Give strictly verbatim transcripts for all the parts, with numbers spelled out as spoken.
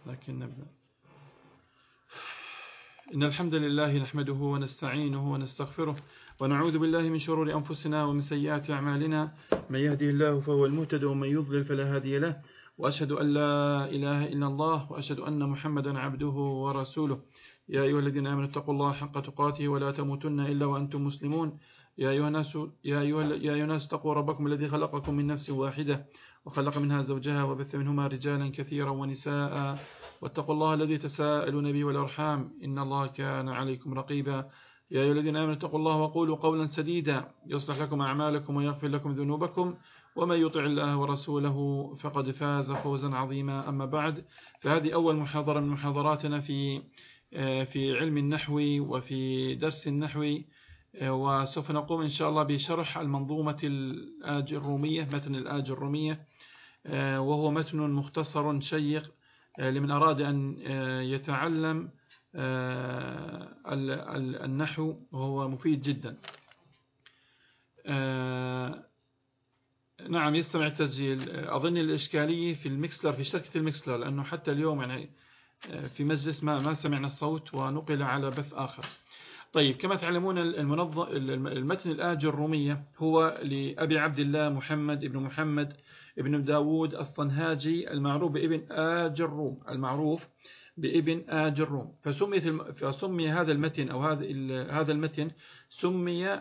لكن نبدأ. إن الحمد لله نحمده ونستعينه ونستغفره ونعوذ بالله من شرور أنفسنا ومن سيئات أعمالنا. من يهدي الله فهو المهتد ومن يضلل فلا هادي له، وأشهد أن لا إله إلا الله وأشهد أن محمدا عبده ورسوله. يا أيها الذين آمنوا اتقوا الله حق تقاته ولا تموتن إلا وأنتم مسلمون. يا أيها الناس يا أيها يا أيها الناس اتقوا ربكم الذي خلقكم من نفس واحدة وخلق منها زوجها وبث منهما رجالا كثيرا ونساء، واتقوا الله الذي تساءلون به والأرحام إن الله كان عليكم رقيبا. يا أيها الذين آمنوا اتقوا الله وقولوا قولا سديدا يصلح لكم أعمالكم ويغفر لكم ذنوبكم، ومن يطع الله ورسوله فقد فاز فوزا عظيما. أما بعد، فهذه أول محاضرة من محاضراتنا في في علم النحو وفي درس النحو، وسوف نقوم إن شاء الله بشرح المنظومة الآج الرومية، متن الآج الرومية، وهو متن مختصر شيق لمن أراد أن يتعلم النحو، وهو مفيد جدا. نعم، يستمع التسجيل. أظن الإشكالية في الميكسلر، في شركة الميكسلر، لأنه حتى اليوم يعني في مجلس ما ما سمعنا الصوت ونقل على بث آخر. طيب، كما تعلمون المنظم المتن الآج الرومية هو لأبي عبد الله محمد ابن محمد ابن داود الصنهاجي، المعروف بابن آج الروم، المعروف بابن آج الروم. فسمي فسمي هذا المتن أو هذا هذا المتن سمي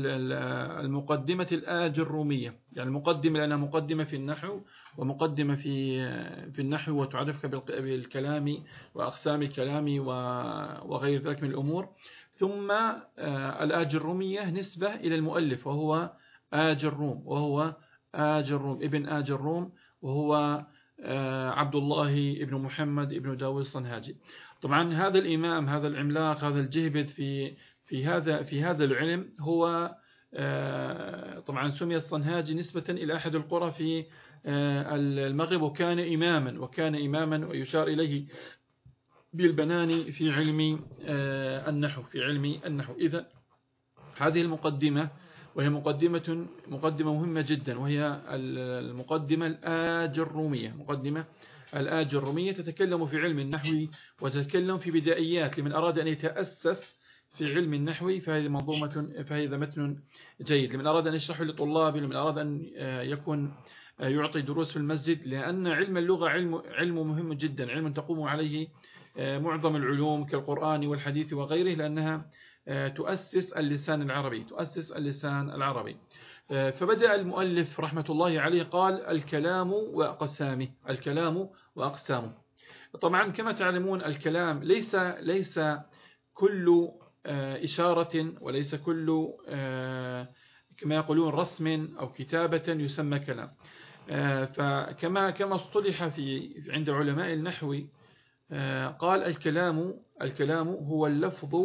المقدمة الآج الرومية، يعني المقدمة لأنها مقدمة في النحو ومقدمة في في النحو، وتعرفك بالكلام وأقسام الكلام وغير ذلك من الأمور. ثم الآج الرومية نسبة إلى المؤلف، وهو آج الروم، وهو آج الروم ابن آج الروم، وهو عبد الله ابن محمد ابن داود الصنهاجي. طبعا هذا الإمام، هذا العملاق، هذا الجهبذ في في هذا في هذا العلم، هو طبعا سمي الصنهاجي نسبة إلى أحد القرى في المغرب، وكان إماما وكان إماما ويشار إليه بالبنان في علم النحو في علم النحو. إذا هذه المقدمة، وهي مقدمة مقدمة مهمة جدا، وهي المقدمة الآج الرومية. مقدمة الآج الرومية تتكلم في علم النحو وتتكلم في بدائيات لمن أراد أن يتأسس في علم النحو، فهذه منظومة فهذا متن جيد لمن أراد أن يشرح لطلابه، لمن أراد أن يكون يعطي دروس في المسجد، لأن علم اللغة علم علم مهم جدا، علم تقوم عليه معظم العلوم كالقرآن والحديث وغيره، لأنها تؤسس اللسان العربي تؤسس اللسان العربي. فبدأ المؤلف رحمة الله عليه قال: الكلام وأقسامه الكلام وأقسامه. طبعا كما تعلمون الكلام ليس ليس كل إشارة وليس كل كما يقولون رسم أو كتابة يسمى كلام. فكما كما اصطلح في عند علماء النحو، قال الكلام الكلام هو اللفظ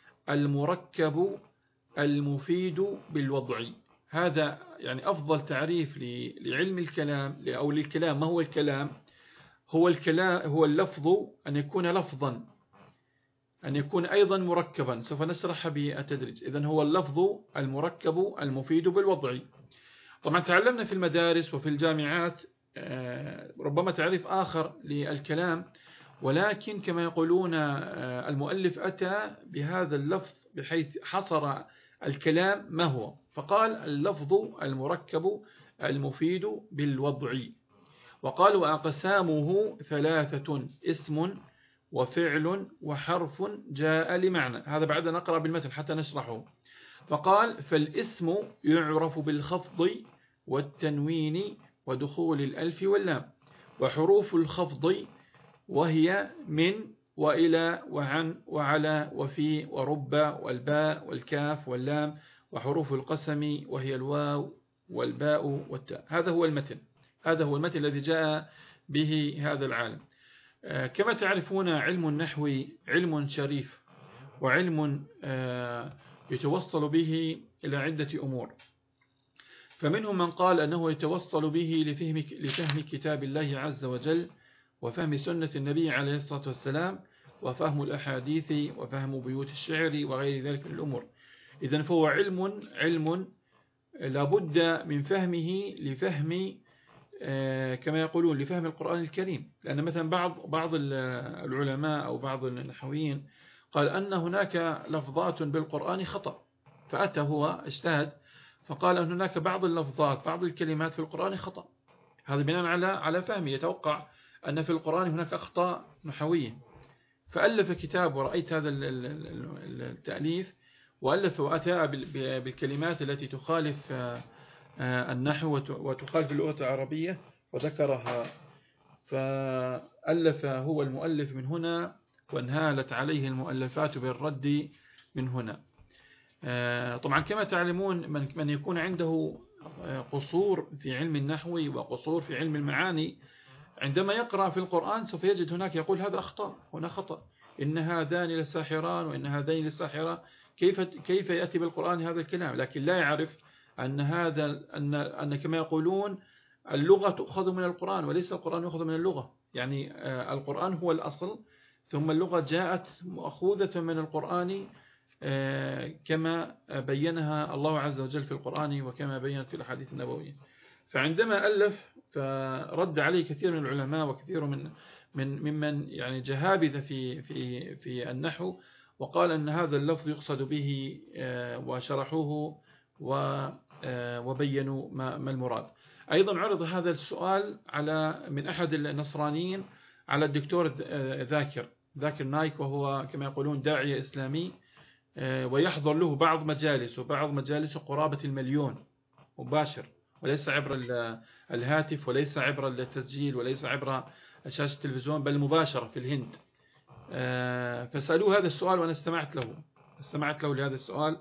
المركب المفيد بالوضع. هذا يعني أفضل تعريف لعلم الكلام أو للكلام. ما هو الكلام؟ هو الكلام هو اللفظ أن يكون لفظا، أن يكون أيضا مركبا. سوف نشرح بالتدريج. إذن هو اللفظ المركب المفيد بالوضع. طبعا تعلمنا في المدارس وفي الجامعات ربما تعريف آخر للكلام، ولكن كما يقولون المؤلف أتى بهذا اللفظ بحيث حصر الكلام ما هو، فقال اللفظ المركب المفيد بالوضع. وقال: وأقسامه ثلاثة: اسم وفعل وحرف جاء لمعنى. هذا بعد نقرأ بالمثل حتى نشرحه. فقال: فالاسم يعرف بالخفض والتنوين ودخول الألف واللام، وحروف الخفض وهي من وإلى وعن وعلى وفي ورب والباء والكاف واللام، وحروف القسم وهي الواو والباء والتاء. هذا هو المتن هذا هو المتن الذي جاء به هذا العالم. كما تعرفون علم النحو علم شريف، وعلم يتوصل به إلى عدة أمور. فمنهم من قال أنه يتوصل به لفهم, لفهم كتاب الله عز وجل، وفهم سنة النبي عليه الصلاة والسلام، وفهم الأحاديث، وفهم بيوت الشعر وغير ذلك من الأمور. إذن فهو علم علم لابد من فهمه لفهم كما يقولون لفهم القرآن الكريم. لأن مثلا بعض بعض العلماء أو بعض النحويين قال أن هناك لفظات بالقرآن خطأ، فأتى هو اجتهد فقال أن هناك بعض اللفظات بعض الكلمات في القرآن خطأ. هذا بناء على على فهمه، يتوقع أن في القرآن هناك أخطاء نحوية، فألف كتاب. ورأيت هذا التأليف، وألف وأتى بالكلمات التي تخالف النحو وتخالف اللغة العربية وذكرها. فألف هو المؤلف من هنا، وانهالت عليه المؤلفات بالرد من هنا. طبعا كما تعلمون من يكون عنده قصور في علم النحو وقصور في علم المعاني، عندما يقرأ في القرآن سوف يجد هناك يقول هذا أخطاء، هنا خطأ، إن هذان لساحران وإن هذين لساحران، كيف كيف يأتي بالقرآن هذا الكلام؟ لكن لا يعرف أن هذا أن أن كما يقولون اللغة تأخذ من القرآن وليس القرآن يأخذ من اللغة. يعني القرآن هو الأصل، ثم اللغة جاءت مأخوذة من القرآن كما بينها الله عز وجل في القرآن وكما بينت في الأحاديث النبوية. فعندما ألف فرد عليه كثير من العلماء وكثير من من ممن يعني جهابذ في في في النحو، وقال أن هذا اللفظ يقصد به وشرحوه وبينوا ما المراد. أيضا عرض هذا السؤال على من أحد النصرانيين على الدكتور ذاكر ذاكر نايك، وهو كما يقولون داعية إسلامي، ويحضر له بعض مجالس وبعض مجالس قرابة المليون مباشر، وليس عبر الهاتف وليس عبر التسجيل وليس عبر شاشة التلفزيون، بل مباشرة في الهند. فسألوه هذا السؤال وأنا استمعت له استمعت له لهذا السؤال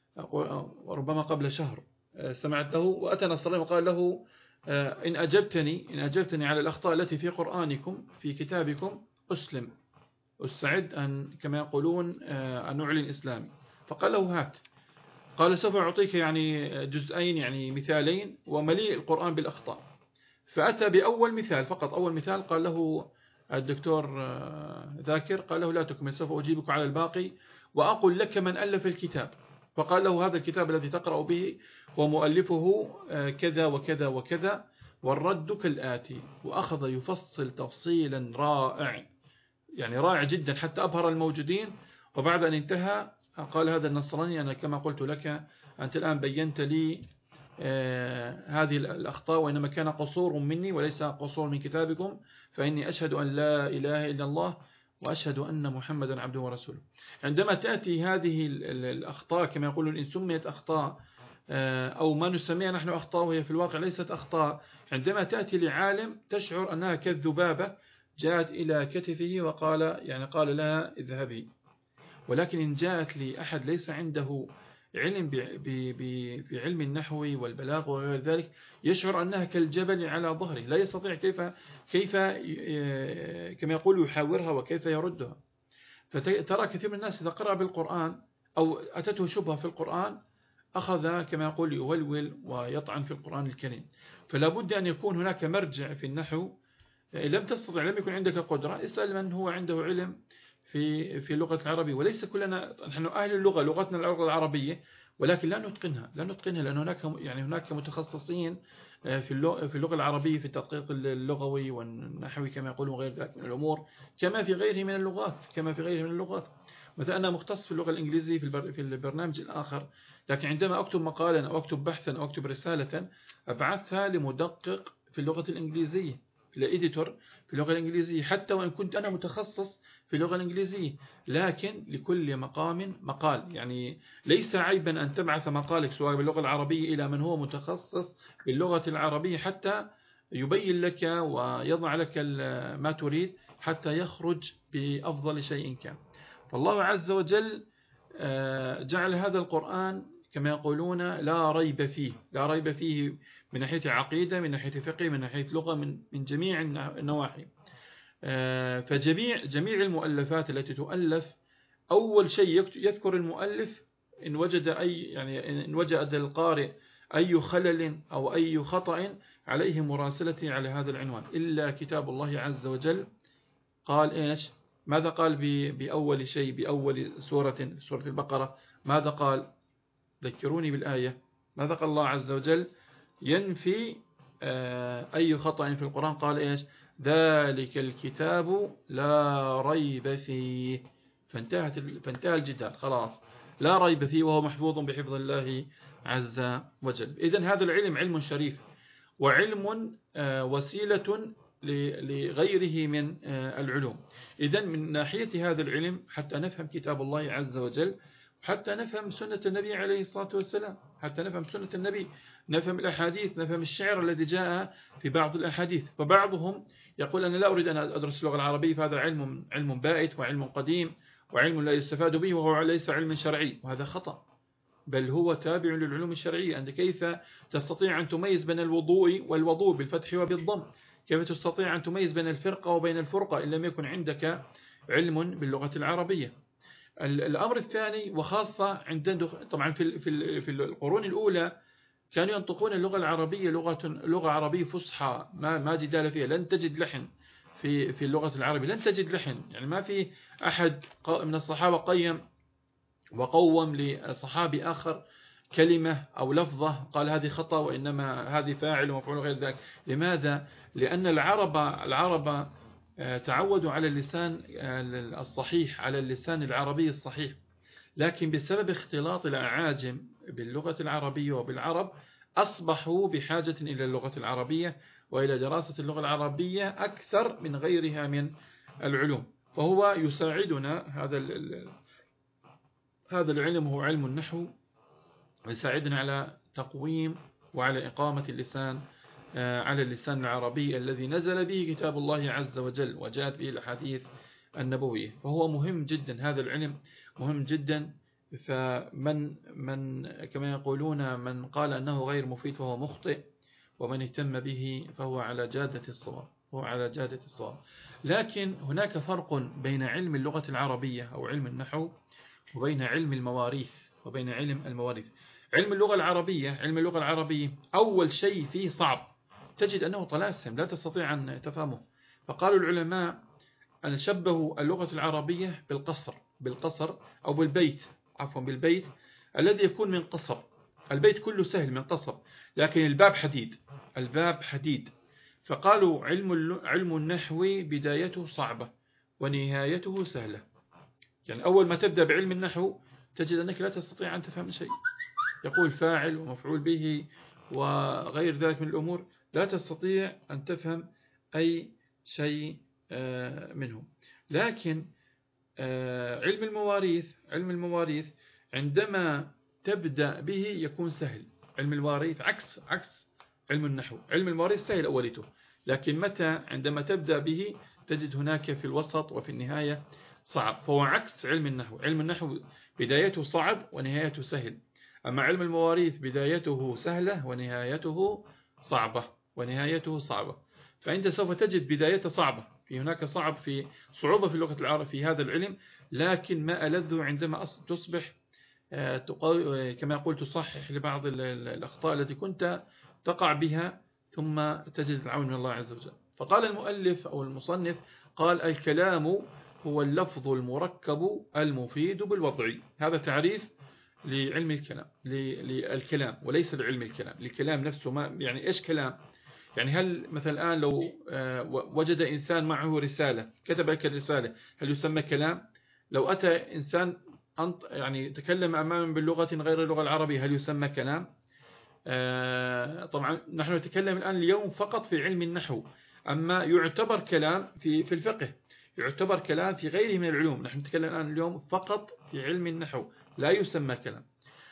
وربما قبل شهر استمعت له، وأتى نصراني وقال له إن أجبتني إن أجبتني على الأخطاء التي في قرآنكم في كتابكم أسلم، أستعد أن كما يقولون أن أعلن إسلامي. فقال له هات، قال سوف أعطيك يعني جزئين يعني مثالين ومليء القرآن بالأخطاء. فأتى بأول مثال فقط، أول مثال قال له الدكتور ذاكر، قال له لا تكمل، سوف أجيبك على الباقي وأقول لك من ألف الكتاب. فقال له هذا الكتاب الذي تقرأ به ومؤلفه كذا وكذا وكذا، والرد كالآتي، وأخذ يفصل تفصيلا رائع يعني رائع جدا حتى أبهر الموجودين. وبعد أن انتهى قال هذا النصراني أنا كما قلت لك أنت الآن بينت لي آه هذه الأخطاء، وإنما كان قصور مني وليس قصور من كتابكم، فإني أشهد أن لا إله إلا الله وأشهد أن محمدا عبده ورسوله. عندما تأتي هذه الأخطاء كما يقولون إن سميت أخطاء آه أو ما نسميها نحن أخطاء وهي في الواقع ليست أخطاء، عندما تأتي لعالم تشعر أنها كالذبابة جاءت إلى كتفه وقال يعني قال لها اذهبي. ولكن إن جاءت لأحد ليس عنده علم بعلم النحو والبلاغ وغير ذلك، يشعر أنها كالجبل على ظهره، لا يستطيع كيف كيف كما يقول يحاورها وكيف يردها. فترى كثير من الناس إذا قرأ بالقرآن أو أتته شبهة في القرآن أخذ كما يقول يولول ويطعن في القرآن الكريم. فلا بد أن يكون هناك مرجع في النحو. لم تستطع لم يكن عندك قدرة اسأل من هو عنده علم في في اللغة العربية. وليس كلنا نحن أهل اللغة، لغتنا اللغة العربية، ولكن لا نتقنها لا نتقنها لأن هناك يعني هناك متخصصين في اللغة في اللغة العربية في التدقيق اللغوي والنحوي كما يقولون غير ذلك من الأمور، كما في غيره من اللغات كما في غيره من اللغات. مثلا أنا مختص في اللغة الإنجليزية في في البرنامج الآخر، لكن عندما أكتب مقالا أو أكتب بحثا أو أكتب رسالة أبعثها لمدقق في اللغة الإنجليزية، الإديتور في اللغة الإنجليزية، حتى وإن كنت أنا متخصص في اللغة الإنجليزية، لكن لكل مقام مقال. يعني ليس عيبا أن تبعث مقالك سواء باللغة العربية إلى من هو متخصص باللغة العربية حتى يبين لك ويضع لك ما تريد حتى يخرج بأفضل شيء كان. فالله عز وجل جعل هذا القرآن كما يقولون لا ريب فيه لا ريب فيه من ناحية عقيدة، من ناحية فقه، من ناحية لغة، من من جميع النواحي. فجميع جميع المؤلفات التي تؤلف أول شيء يذكر المؤلف إن وجد أي يعني إن وجد القارئ أي خلل أو أي خطأ عليه مراسلته على هذا العنوان، إلا كتاب الله عز وجل قال إيش؟ ماذا قال بأول شيء بأول سورة سورة البقرة؟ ماذا قال؟ ذكروني بالآية. ماذا قال الله عز وجل؟ ينفي أي خطأ في القرآن قال إيش؟ ذلك الكتاب لا ريب فيه، فانتهت فانتهى الجدال خلاص، لا ريب فيه وهو محفوظ بحفظ الله عز وجل. إذن هذا العلم علم شريف، وعلم وسيلة لغيره من العلوم. إذن من ناحية هذا العلم حتى نفهم كتاب الله عز وجل، حتى نفهم سنة النبي عليه الصلاة والسلام، حتى نفهم سنة النبي، نفهم الأحاديث، نفهم الشعر الذي جاء في بعض الأحاديث. فبعضهم يقول أنا لا أريد أن أدرس اللغة العربية، فهذا علم علم بائت وعلم قديم وعلم لا يستفاد به وهو ليس علم شرعي، وهذا خطأ، بل هو تابع للعلوم الشرعية. أنت كيف تستطيع أن تميز بين الوضوء والوضوء بالفتح وبالضم؟ كيف تستطيع أن تميز بين الفرقة وبين الفرقة إن لم يكن عندك علم باللغة العربية؟ الأمر الثاني، وخاصة عند طبعا في في القرون الأولى كانوا ينطقون اللغة العربية لغة لغة عربية فصحى، ما ما جدال فيها. لن تجد لحن في في اللغة العربية، لن تجد لحن، يعني ما في أحد من الصحابة قيم وقوم لصحابي آخر كلمة أو لفظة قال هذه خطأ وإنما هذه فاعل ومفعول غير ذلك. لماذا؟ لأن العرب العرب تعودوا على اللسان الصحيح، على اللسان العربي الصحيح، لكن بسبب اختلاط الأعاجم باللغة العربية وبالعرب أصبحوا بحاجة إلى اللغة العربية وإلى دراسة اللغة العربية أكثر من غيرها من العلوم. فهو يساعدنا هذا هذا العلم، هو علم النحو، يساعدنا على تقويم وعلى إقامة اللسان على اللسان العربي الذي نزل به كتاب الله عز وجل وجاءت به الأحاديث النبوية. فهو مهم جدا، هذا العلم مهم جدا. فمن من كما يقولون من قال أنه غير مفيد فهو مخطئ، ومن اهتم به فهو على جادة الصواب، هو على جادة الصواب. لكن هناك فرق بين علم اللغة العربية أو علم النحو وبين علم المواريث وبين علم المواريث. علم اللغة العربية علم اللغة العربية أول شيء فيه صعب، تجد أنه طلاسم لا تستطيع أن تفهمه. فقالوا العلماء أن شبهوا اللغة العربية بالقصر بالقصر أو بالبيت عفوا بالبيت الذي يكون من قصب. البيت كله سهل من قصب، لكن الباب حديد، الباب حديد. فقالوا علم علم النحو بدايته صعبة ونهايته سهلة. يعني أول ما تبدأ بعلم النحو تجد أنك لا تستطيع أن تفهم شيء، يقول فاعل ومفعول به وغير ذلك من الأمور، لا تستطيع أن تفهم أي شيء منه. لكن علم المواريث علم المواريث عندما تبدأ به يكون سهل. علم المواريث عكس عكس علم النحو. علم المواريث سهل أولته، لكن متى عندما تبدأ به تجد هناك في الوسط وفي النهاية صعب. فهو عكس علم النحو. علم النحو بدايته صعب ونهايته سهل، أما علم المواريث بدايته سهلة ونهايته صعبة ونهايته صعبة. فأنت سوف تجد بدايته صعبة، في هناك صعب في صعوبة في اللغة العربية في هذا العلم، لكن ما ألذ عندما تصبح كما يقول تصحح لبعض الأخطاء التي كنت تقع بها، ثم تجد العون من الله عز وجل. فقال المؤلف أو المصنف قال الكلام هو اللفظ المركب المفيد بالوضع. هذا تعريف لعلم الكلام للكلام وليس لعلم الكلام. الكلام نفسه ما يعني إيش كلام؟ يعني هل مثلا الآن لو وجد إنسان معه رسالة كتب لك الرسالة هل يسمى كلام؟ لو أتى إنسان يعني تكلم أماما باللغة غير اللغة العربية هل يسمى كلام؟ طبعا نحن نتكلم الآن اليوم فقط في علم النحو، أما يعتبر كلام في في الفقه، يعتبر كلام في غيره من العلوم. نحن نتكلم الآن اليوم فقط في علم النحو، لا يسمى كلام.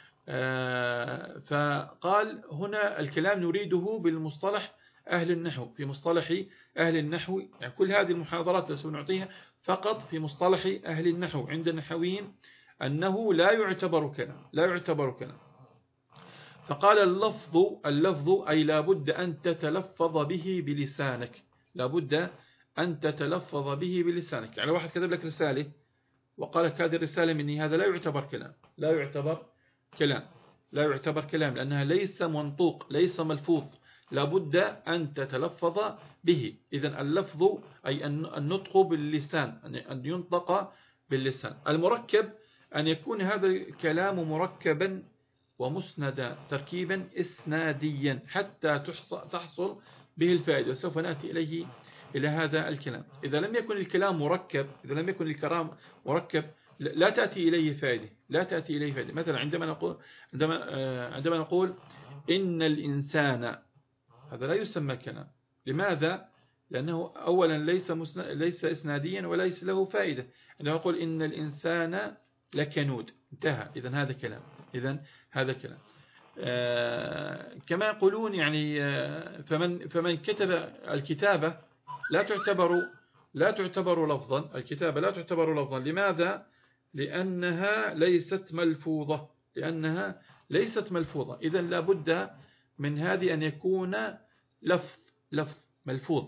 فقال هنا الكلام نريده بالمصطلح أهل النحو، في مصطلح أهل النحو. يعني كل هذه المحاضرات التي سنعطيها فقط في مصطلح أهل النحو عند النحويين أنه لا يعتبر كلام، لا يعتبر كلام. فقال اللفظ اللفظ أي لابد أن تتلفظ به بلسانك، لابد أن تتلفظ به بلسانك. يعني واحد كتب لك رسالة وقال لك هذه الرسالة مني، هذا لا يعتبر كلام، لا يعتبر كلام لا يعتبر كلام لأنها ليس منطوق، ليس ملفوظ، لابد أن تتلفظ به. إذن اللفظ أي النطق باللسان، أن ينطق باللسان. المركب أن يكون هذا الكلام مركبا ومسندا تركيبا إسناديا حتى تحصل به الفائدة، وسوف نأتي إليه إلى هذا الكلام. إذا لم يكن الكلام مركب إذا لم يكن الكلام مركب لا تأتي إليه فائدة لا تأتي إليه فائدة. مثلا عندما نقول عندما عندما نقول إن الإنسان، هذا لا يسمى كلام. لماذا؟ لأنه أولا ليس ليس إسناديا وليس له فائدة. عندما نقول إن الإنسان لكنود، انتهى، إذن هذا كلام إذن هذا كلام. آه كما يقولون يعني آه فمن فمن كتب الكتابة لا تعتبر لا تعتبر لفظا. الكتابة لا تعتبر لفظا. لماذا؟ لأنها ليست ملفوظة لأنها ليست ملفوظة. إذن لا بد من هذه أن يكون لفظ لفظ ملفوظ.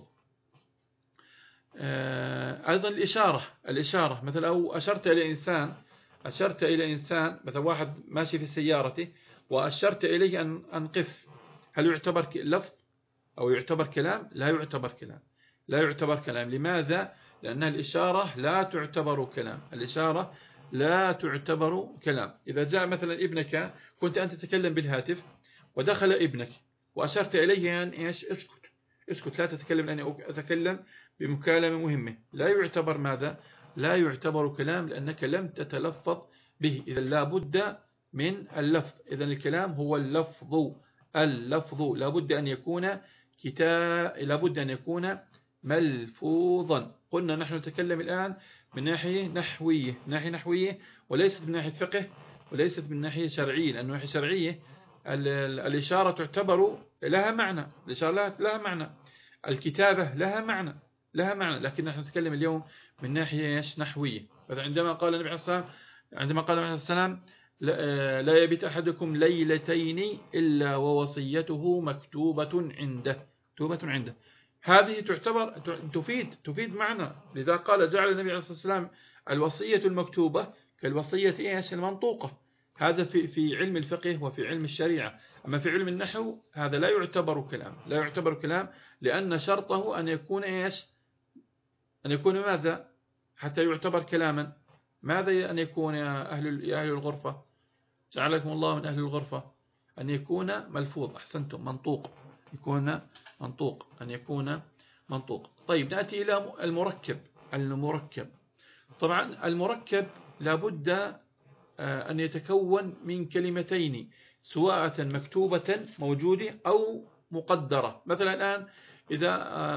آه أيضا الإشارة الإشارة مثلا أو أشرت إلى إنسان أشرت إلى إنسان مثلا واحد ماشي في سيارته وأشرت إليه أن أنقف، هل يعتبر لفظ أو يعتبر كلام؟ لا يعتبر كلام لا يعتبر كلام. لماذا؟ لأن الإشارة لا تعتبر كلام الإشارة لا تعتبر كلام. إذا جاء مثلا ابنك، كنت أنت تتكلم بالهاتف ودخل ابنك وأشرت إليه أن إيش اسكت اسكت لا تتكلم لأني أتكلم بمكالمة مهمة، لا يعتبر ماذا؟ لا يعتبر كلام لأنك لم تتلفظ به. إذا لا بد من اللفظ. إذا الكلام هو اللفظ اللفظ لا بد أن يكون كتاب لا بد أن يكون ملفوظا. قلنا نحن نتكلم الآن من ناحية نحوية ناحية نحوية وليست من ناحية فقه وليست من ناحية شرعية. لأن ناحية شرعية الإشارة تعتبر لها معنى الإشارة لها معنى الكتابة لها معنى لها معنى لكن نحن نتكلم اليوم من ناحية نحوية. عندما قال النبي عليه الصلاة والسلام عندما قال النبي عليه السلام لا يبيت أحدكم ليلتين إلا ووصيته مكتوبة عنده مكتوبة عنده هذه تعتبر تفيد تفيد معنى. لذا قال جعل النبي عليه الصلاة والسلام الوصية المكتوبة كالوصية إيش المنطوقة. هذا في في علم الفقه وفي علم الشريعة. أما في علم النحو هذا لا يعتبر كلام لا يعتبر كلام لأن شرطه أن يكون إيش أن يكون ماذا حتى يعتبر كلاما؟ ماذا أن يكون يا أهل يا أهل الغرفة؟ جعلكم الله من أهل الغرفة. أن يكون ملفوظ. أحسنتم. منطوق يكون منطوق أن يكون منطوق. طيب نأتي إلى المركب المركب طبعا المركب لابد أن يتكون من كلمتين سواء مكتوبة موجودة أو مقدرة. مثلا الآن إذا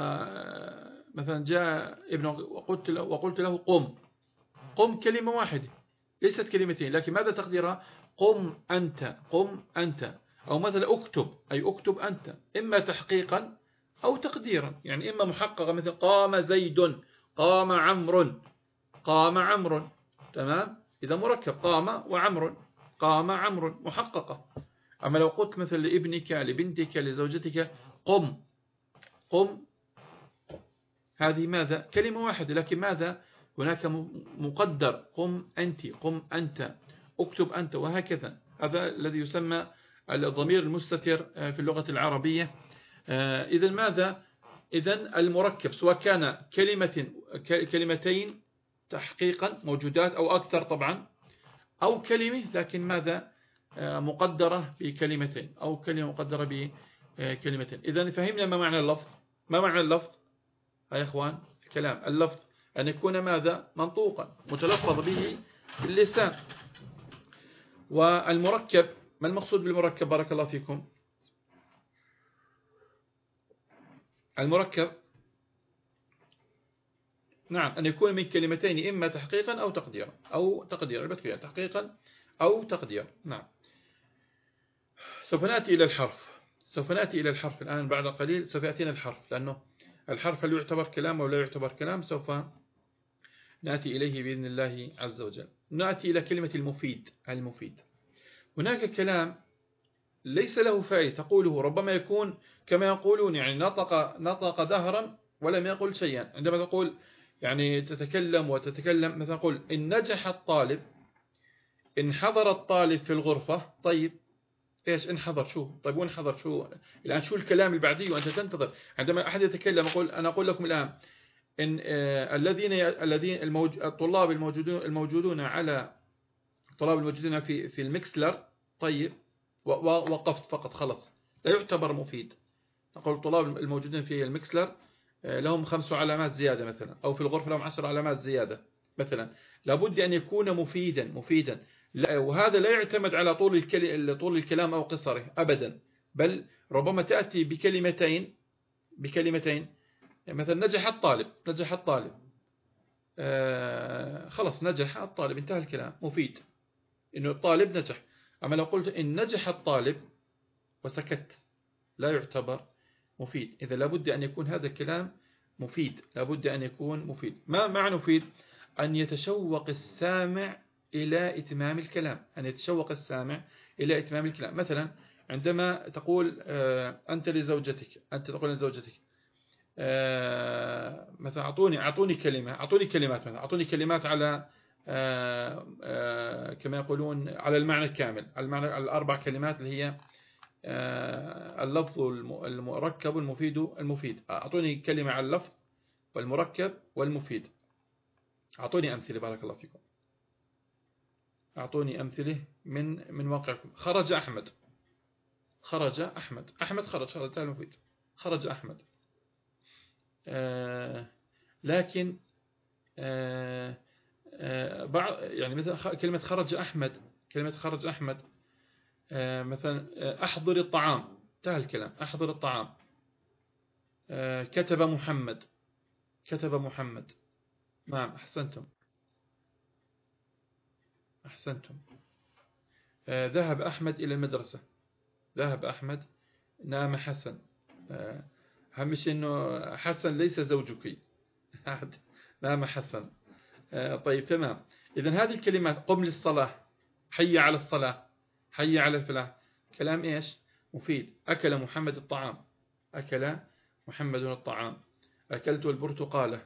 مثلا جاء ابن وقلت له, وقلت له قم قم كلمة واحدة ليست كلمتين لكن ماذا تقديرها؟ قم أنت قم أنت. أو مثلا أكتب أي أكتب أنت إما تحقيقا أو تقديرا. يعني إما محققة مثل قام زيد قام عمرو قام عمرو تمام. إذا مركب قام وعمر قام عمرو محققة. أما لو قلت مثل لابنك لبنتك لزوجتك قم قم هذه ماذا؟ كلمة واحدة لكن ماذا؟ هناك مقدر قم أنت قم أنت اكتب أنت وهكذا. هذا الذي يسمى الضمير المستتر في اللغة العربية. إذا ماذا؟ إذا المركب سواء كان كلمة كلمتين تحقيقا موجودات أو أكثر طبعا أو كلمة لكن ماذا مقدرة بكلمتين أو كلمة مقدرة بكلمتين. إذا فهمنا ما معنى اللفظ. ما معنى اللفظ يا إخوان؟ الكلام اللفظ أن يكون ماذا منطوقا متلفظ به اللسان. والمركب ما المقصود بالمركب؟ بارك الله فيكم. المركب نعم أن يكون من كلمتين إما تحقيقا أو تقديرا أو تقديرا البتكية تحقيقا أو تقديرا. نعم. سوف نأتي إلى الحرف سوف نأتي إلى الحرف الآن بعد قليل سوف يأتينا الحرف لأنه الحرف هل يعتبر كلام أو لا يعتبر كلام سوف نأتي إليه بإذن الله عز وجل. نأتي إلى كلمة المفيد. المفيد هناك كلام ليس له فائدة تقوله ربما يكون كما يقولون يعني نطق نطق دهرا ولم يقل شيئا. عندما تقول يعني تتكلم وتتكلم مثلا قل إن نجح الطالب إن حضر الطالب في الغرفة. طيب إيش إن حضر شو؟ طيب وين حضر شو؟ الآن شو الكلام اللي بعديه وأنت تنتظر؟ عندما أحد يتكلم أقول أنا أقول لكم الآن إن آه الذين الذين الموج... الطلاب الموجودون الموجودون على الطلاب الموجودين في في الميكسلر. طيب ووقفت فقط خلص، لا يعتبر مفيد. نقول الطلاب الموجودين في المكسلر لهم خمس علامات زيادة مثلا، أو في الغرفة لهم عشر علامات زيادة مثلا، لابد أن يكون مفيدا مفيدا وهذا لا يعتمد على طول الكلام طول الكلام أو قصره أبدا، بل ربما تأتي بكلمتين بكلمتين مثلا نجح الطالب، نجح الطالب آه خلص نجح الطالب، انتهى الكلام، مفيد إنه الطالب نجح. أما لو قلت إن نجح الطالب وسكت لا يعتبر مفيد. إذا لابد أن يكون هذا الكلام مفيد، لابد أن يكون مفيد. ما معنى مفيد؟ أن يتشوق السامع إلى إتمام الكلام، أن يتشوق السامع إلى إتمام الكلام. مثلا عندما تقول أنت لزوجتك، أنت تقول لزوجتك مثلا أعطوني أعطوني كلمة، أعطوني كلمات مثلا، أعطوني كلمات على كما يقولون على المعنى الكامل، على المعنى الأربع كلمات اللي هي اللفظ المركب والمفيد المفيد. أعطوني كلمة على اللفظ والمركب والمفيد. أعطوني أمثلة بارك الله فيكم. أعطوني أمثلة من من واقعكم. خرج أحمد، خرج أحمد، أحمد خرج، هذا المفيد، خرج أحمد. آه لكن آه آه بعض يعني مثلا كلمة خرج أحمد، كلمة خرج أحمد آه مثلا أحضر الطعام، انتهى الكلام، أحضر الطعام. آه كتب محمد، كتب محمد. نعم أحسنتم، أحسنتم. آه ذهب أحمد إلى المدرسة، ذهب أحمد. نام حسن. آه همش إنه حسن ليس زوجك. نام حسن. آه طيب تمام. إذن هذه الكلمات، قم للصلاة، حي على الصلاة، حي على الفلاح، كلام إيش؟ مفيد. أكل محمد الطعام، أكل محمد الطعام. أكلت البرتقالة.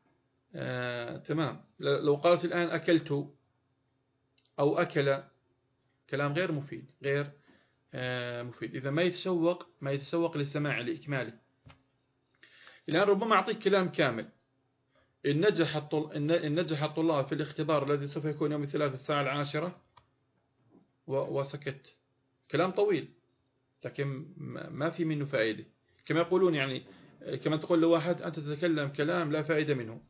آه تمام. لو قالت الآن أكلت أو أكل، كلام غير مفيد، غير آه مفيد. إذا ما يتشوق ما يتشوق للسماع لإكماله. الآن ربما أعطيك كلام كامل. إن نجح الطل... إن نجح الطلاب في الاختبار الذي سوف يكون يوم الثلاثاء الساعة العاشرة و... وسكت، كلام طويل لكن ما في منه فائدة. كما يقولون يعني، كما تقول لواحد أنت تتكلم كلام لا فائدة منه.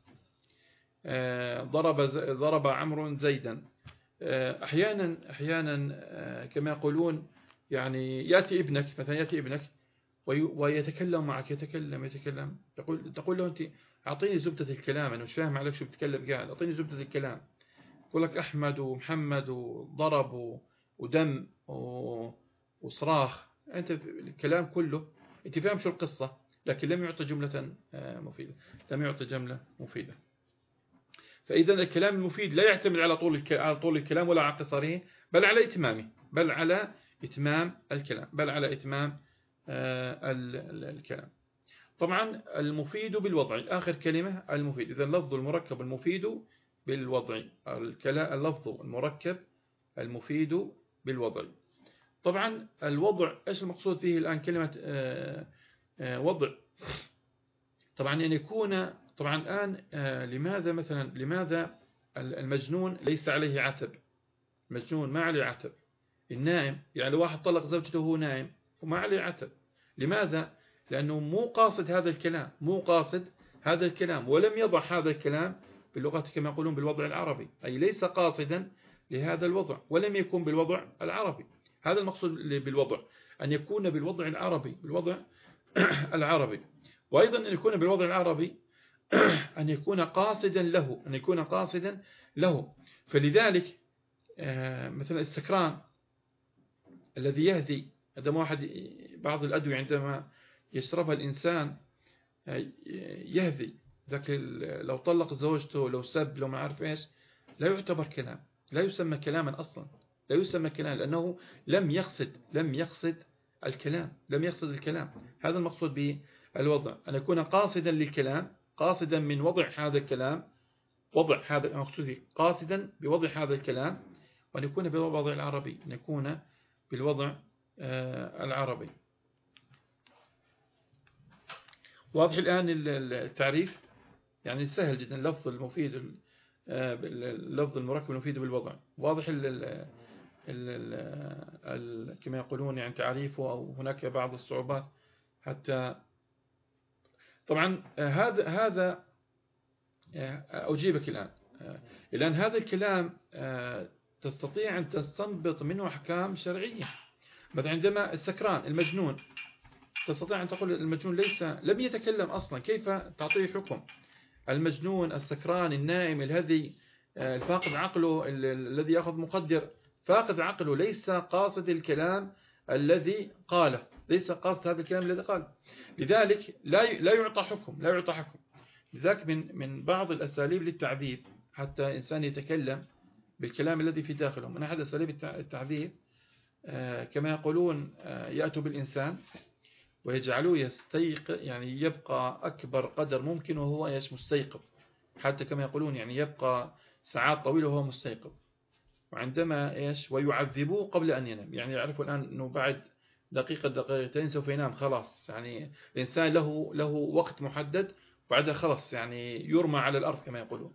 آه ضرب ز... ضرب عمرو زيدا. آه أحيانا أحيانا آه كما يقولون يعني يأتي ابنك مثلا، يأتي ابنك ويتكلم معك، يتكلم يتكلم تقول تقول له أنت أعطيني زبدة الكلام، أنا مش فاهم عليك شو بتتكلم قاعد، أعطيني زبدة الكلام. يقول لك أحمد ومحمد وضرب ودم وصراخ، أنت الكلام كله أنت فاهم شو القصة، لكن لم يعطي جملة مفيدة، لم يعطي جملة مفيدة. فإذا الكلام المفيد لا يعتمد على طول على طول الكلام ولا على قصره، بل على إتمامه، بل على إتمام الكلام، بل على إتمام الكلام. طبعا المفيد بالوضع، آخر كلمة المفيد. إذا اللفظ المركب المفيد بالوضع، اللفظ المركب المفيد بالوضع. طبعا الوضع إيش المقصود فيه الآن؟ كلمة وضع طبعا أن يكون، طبعا الآن لماذا مثلا لماذا المجنون ليس عليه عتب؟ المجنون ما عليه عتب. النائم يعني لو واحد طلق زوجته وهو نائم وما عليه عتب. لماذا؟ لأنه مو قاصد هذا الكلام، مو قاصد هذا الكلام، ولم يضع هذا الكلام باللغة كما يقولون بالوضع العربي، أي ليس قاصدا لهذا الوضع ولم يكن بالوضع العربي. هذا المقصود بالوضع، أن يكون بالوضع العربي، بالوضع العربي. وأيضا أن يكون بالوضع العربي أن يكون قاصدا له، أن يكون قاصدا له. فلذلك مثلا السكران الذي يهدي، عندما واحد بعض الأدوية عندما يشربها الإنسان يهدي، ذاك لو طلق زوجته، لو سب، لو ما عارف إيش، لا يعتبر كلام، لا يسمى كلاما أصلا، لا يسمى كلام، لأنه لم يقصد لم يقصد الكلام، لم يقصد الكلام. هذا المقصود بالوضع، أن يكون قاصدا للكلام، قاصدا من وضع هذا الكلام، وضع هذا المقصود فيه، قاصدا بوضع هذا الكلام، وأن يكون بالوضع العربي، أن يكون بالوضع العربي. واضح الآن التعريف؟ يعني سهل جدا، اللفظ المفيد، اللفظ المركب المفيد بالوضع، واضح ال ال كما يقولون يعني تعريفه، أو هناك بعض الصعوبات حتى. طبعا هذا هذا أجيبك الآن. الآن هذا الكلام تستطيع أن تستنبط منه أحكام شرعية. مثلا عندما السكران المجنون تستطيع أن تقول المجنون ليس لم يتكلم أصلا، كيف تعطيه حكم؟ المجنون السكران النائم الذي الفاقد عقله الذي يأخذ مقدر فاقد عقله ليس قاصد الكلام الذي قاله، ليس قاصد هذا الكلام الذي قاله، لذلك لا لا يعطى حكم لا يعطى حكم. لذلك من من بعض الأساليب للتعذيب حتى إنسان يتكلم بالكلام الذي في داخله، من أحد أساليب التعذيب كما يقولون يأتوا بالإنسان ويجعلوه يستيقظ، يعني يبقى أكبر قدر ممكن وهو ايش مستيقظ، حتى كما يقولون يعني يبقى ساعات طويلة وهو مستيقظ. وعندما ايش ويعذبوه قبل أن ينام، يعني يعرفوا الآن أنه بعد دقيقة دقيقتين سوف ينام خلاص، يعني الإنسان له له وقت محدد وبعدها خلاص يعني يرمى على الأرض كما يقولون.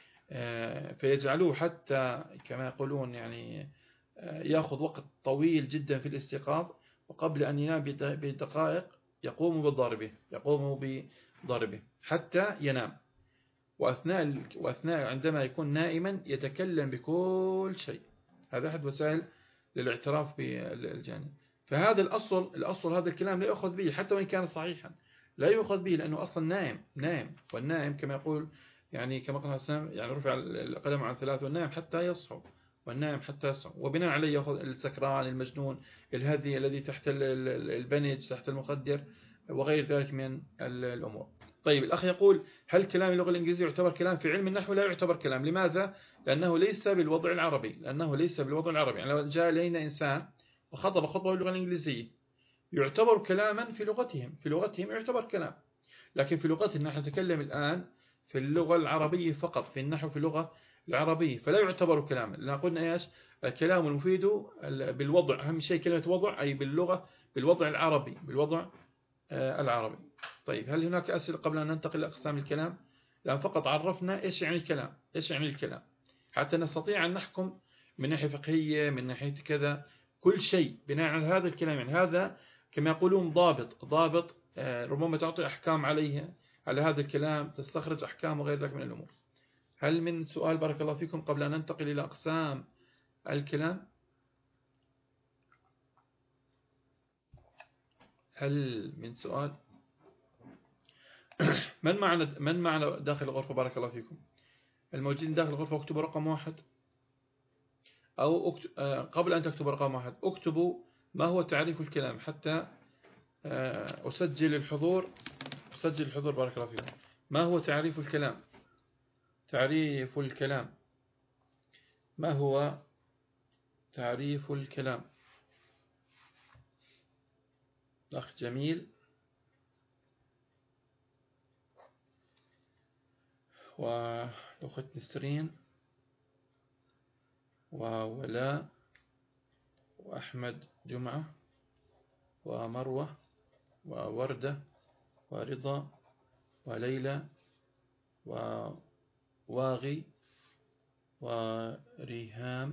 فيجعلوه حتى كما يقولون يعني يأخذ وقت طويل جدا في الاستيقاظ، وقبل أن ينام بدقائق يقوم بضربه يقوم بضربه حتى ينام. وأثناء وأثناء عندما يكون نائما يتكلم بكل شيء. هذا أحد وسائل للاعتراف بالجاني. فهذا الأصل الأصل هذا الكلام لا يأخذ به حتى وإن كان صحيحا، لا يأخذ به لأنه أصلا نائم نائم والنائم كما يقول يعني كما قال السلام يعني رفع القلم عن ثلاث، والنائم حتى يصحو والنائم حتى يصحو، وبناء عليه يأخذ السكران المجنون الهذي الذي تحت البنج تحت المخدر وغير ذلك من الأمور. طيب الأخ يقول هل كلام اللغة الإنجليزية يعتبر كلام في علم النحو؟ لا يعتبر كلام. لماذا؟ لأنه ليس بالوضع العربي لأنه ليس بالوضع العربي يعني لو جاء إلينا إنسان وخطب خطبة باللغة الإنجليزية يعتبر كلاما في لغتهم في لغتهم يعتبر كلام، لكن في لغتنا نحن نتكلم الآن في اللغة العربية فقط، في النحو في اللغة العربية، فلا يعتبر كلاما. لأن قلنا إيش الكلام المفيد بالوضع، أهم شيء كلمة وضع أي باللغة بالوضع العربي بالوضع العربي. طيب هل هناك أسئلة قبل أن ننتقل لأقسام الكلام؟ لأن فقط عرفنا إيش يعني الكلام إيش يعني الكلام حتى نستطيع أن نحكم من ناحية فقهية من ناحية كذا كل شيء بناء على هذا الكلام. يعني هذا كما يقولون ضابط ضابط ربما تعطي أحكام عليه على هذا الكلام تستخرج أحكام وغير ذلك من الأمور. هل من سؤال بارك الله فيكم قبل أن ننتقل إلى أقسام الكلام؟ هل من سؤال؟ من معنا من معنا داخل الغرفة بارك الله فيكم؟ الموجودين داخل الغرفة اكتبوا رقم واحد، أو أكتب قبل أن تكتبوا رقم واحد اكتبوا ما هو تعريف الكلام حتى أسجل الحضور أسجل الحضور بارك الله فيكم. ما هو تعريف الكلام؟ تعريف الكلام ما هو تعريف الكلام؟ أخ جميل والأخت نسرين وولاء وأحمد جمعة ومروة ووردة ورضا وليلى وواغي وريهام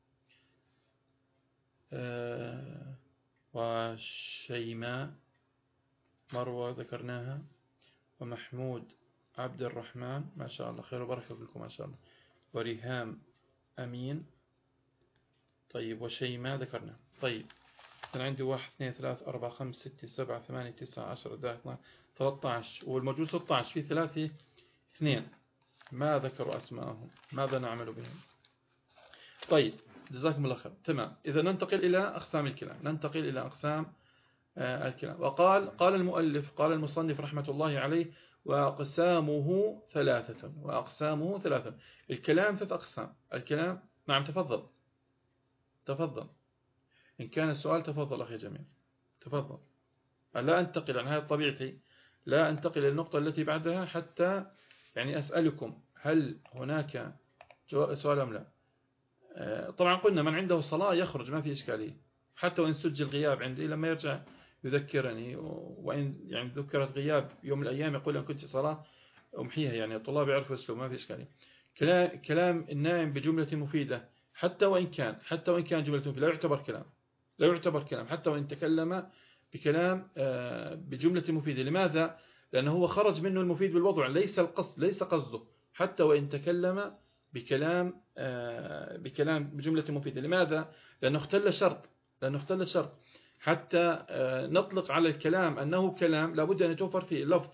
وشيماء مروة ذكرناها ومحمود عبد الرحمن ما شاء الله خير وبركة لكم ما شاء الله وريهام أمين. طيب وشيماء ذكرنا. طيب أنا عندي واحد اثنين ثلاثة أربعة خمسة ستة سبعة ثمانية تسعة عشرة أحد عشر ثلاثة عشر والموجود ستة عشر في ثلاثة اثنين ما ذكروا أسماءهم ماذا نعمل بهم؟ طيب جزاكم الله خير. تمام إذا ننتقل إلى أقسام الكلام ننتقل إلى أقسام آه الكلام. وقال قال المؤلف قال المصنف رحمة الله عليه وأقسامه ثلاثة وأقسامه ثلاثة. الكلام ثلاث أقسام. الكلام نعم تفضل تفضل إن كان السؤال تفضل أخي جميل تفضل. لا أنتقل عن هذه طبيعتي لا أنتقل إلى النقطة التي بعدها حتى يعني أسألكم هل هناك سؤال أم لا. طبعا قلنا من عنده صلاة يخرج ما في إشكالية حتى وإن سجل غياب عندي لما يرجع يذكرني وإن يعني ذكرت غياب يوم من الأيام يقول أن كنت صلاة أمحيها يعني الطلاب يعرفوا أسلوب ما في إشكالية. كلام النائم بجملة مفيدة حتى وإن كان حتى وإن كان جملة مفيدة لا يعتبر كلام، لا يعتبر كلام حتى وإن تكلم بكلام بجملة مفيدة. لماذا؟ لأنه هو خرج منه المفيد بالوضع، ليس القصد، ليس قصده، حتى وإن تكلم بكلام بكلام بجملة مفيدة. لماذا؟ لأنه اختل شرط، لأنه اختل شرط. حتى نطلق على الكلام أنه كلام لابد أن يتوفر فيه اللفظ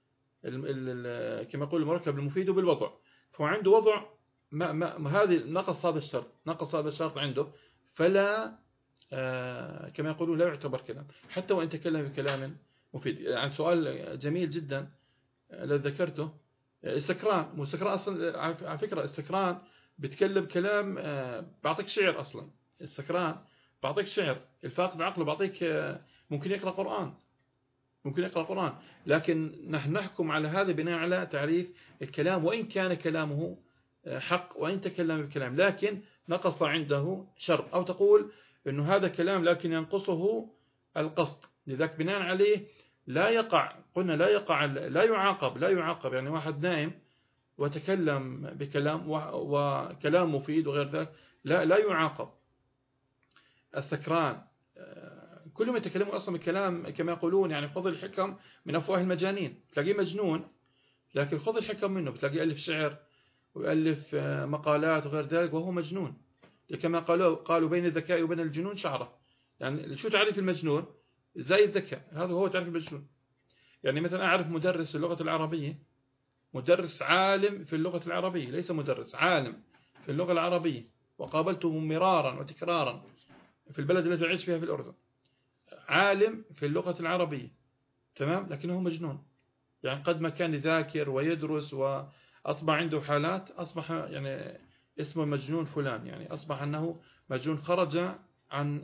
كما يقول المركب المفيد بالوضع، فهو عنده وضع ما ما هذه نقص هذا الشرط، نقص هذا الشرط عنده، فلا آه كما يقولون لا يعتبر كلام حتى وإن تكلم بكلام مفيد. يعني سؤال جميل جدا الذي ذكرته، السكران، مو السكران أصلا على فكرة السكران بيتكلم كلام آه بعطيك شعر أصلا، السكران بعطيك شعر، الفاقد عقله بعطيك آه ممكن يقرأ قرآن، ممكن يقرأ قرآن، لكن نحن نحكم على هذا بناء على تعريف الكلام، وإن كان كلامه حق وإن تكلم بكلام، لكن نقص عنده شرط، أو تقول إنه هذا كلام لكن ينقصه القصد، لذلك بناء عليه لا يقع، قلنا لا يقع، لا يعاقب، لا يعاقب. يعني واحد نائم وتكلم بكلام وكلام مفيد وغير ذلك لا لا يعاقب. السكران كلهم يتكلمون أصلا بكلام كما يقولون يعني خذ الحكم من أفواه المجانين، تلاقيه مجنون لكن خذ الحكم منه، بتلاقيه ألف شعر ويألف مقالات وغير ذلك وهو مجنون. كما قالوا قالوا بين الذكاء وبين الجنون شعرة، يعني شو تعريف المجنون؟ زي الذكاء، هذا هو تعريف المجنون. يعني مثلا أعرف مدرس اللغة العربية، مدرس عالم في اللغة العربية، ليس مدرس عالم في اللغة العربية، وقابلته مرارا وتكرارا في البلد التي أعيش فيها في الأردن، عالم في اللغة العربية تمام، لكنه مجنون. يعني قد ما كان يذاكر ويدرس وأصبح عنده حالات، أصبح يعني اسمه مجنون فلان، يعني أصبح أنه مجنون خرج عن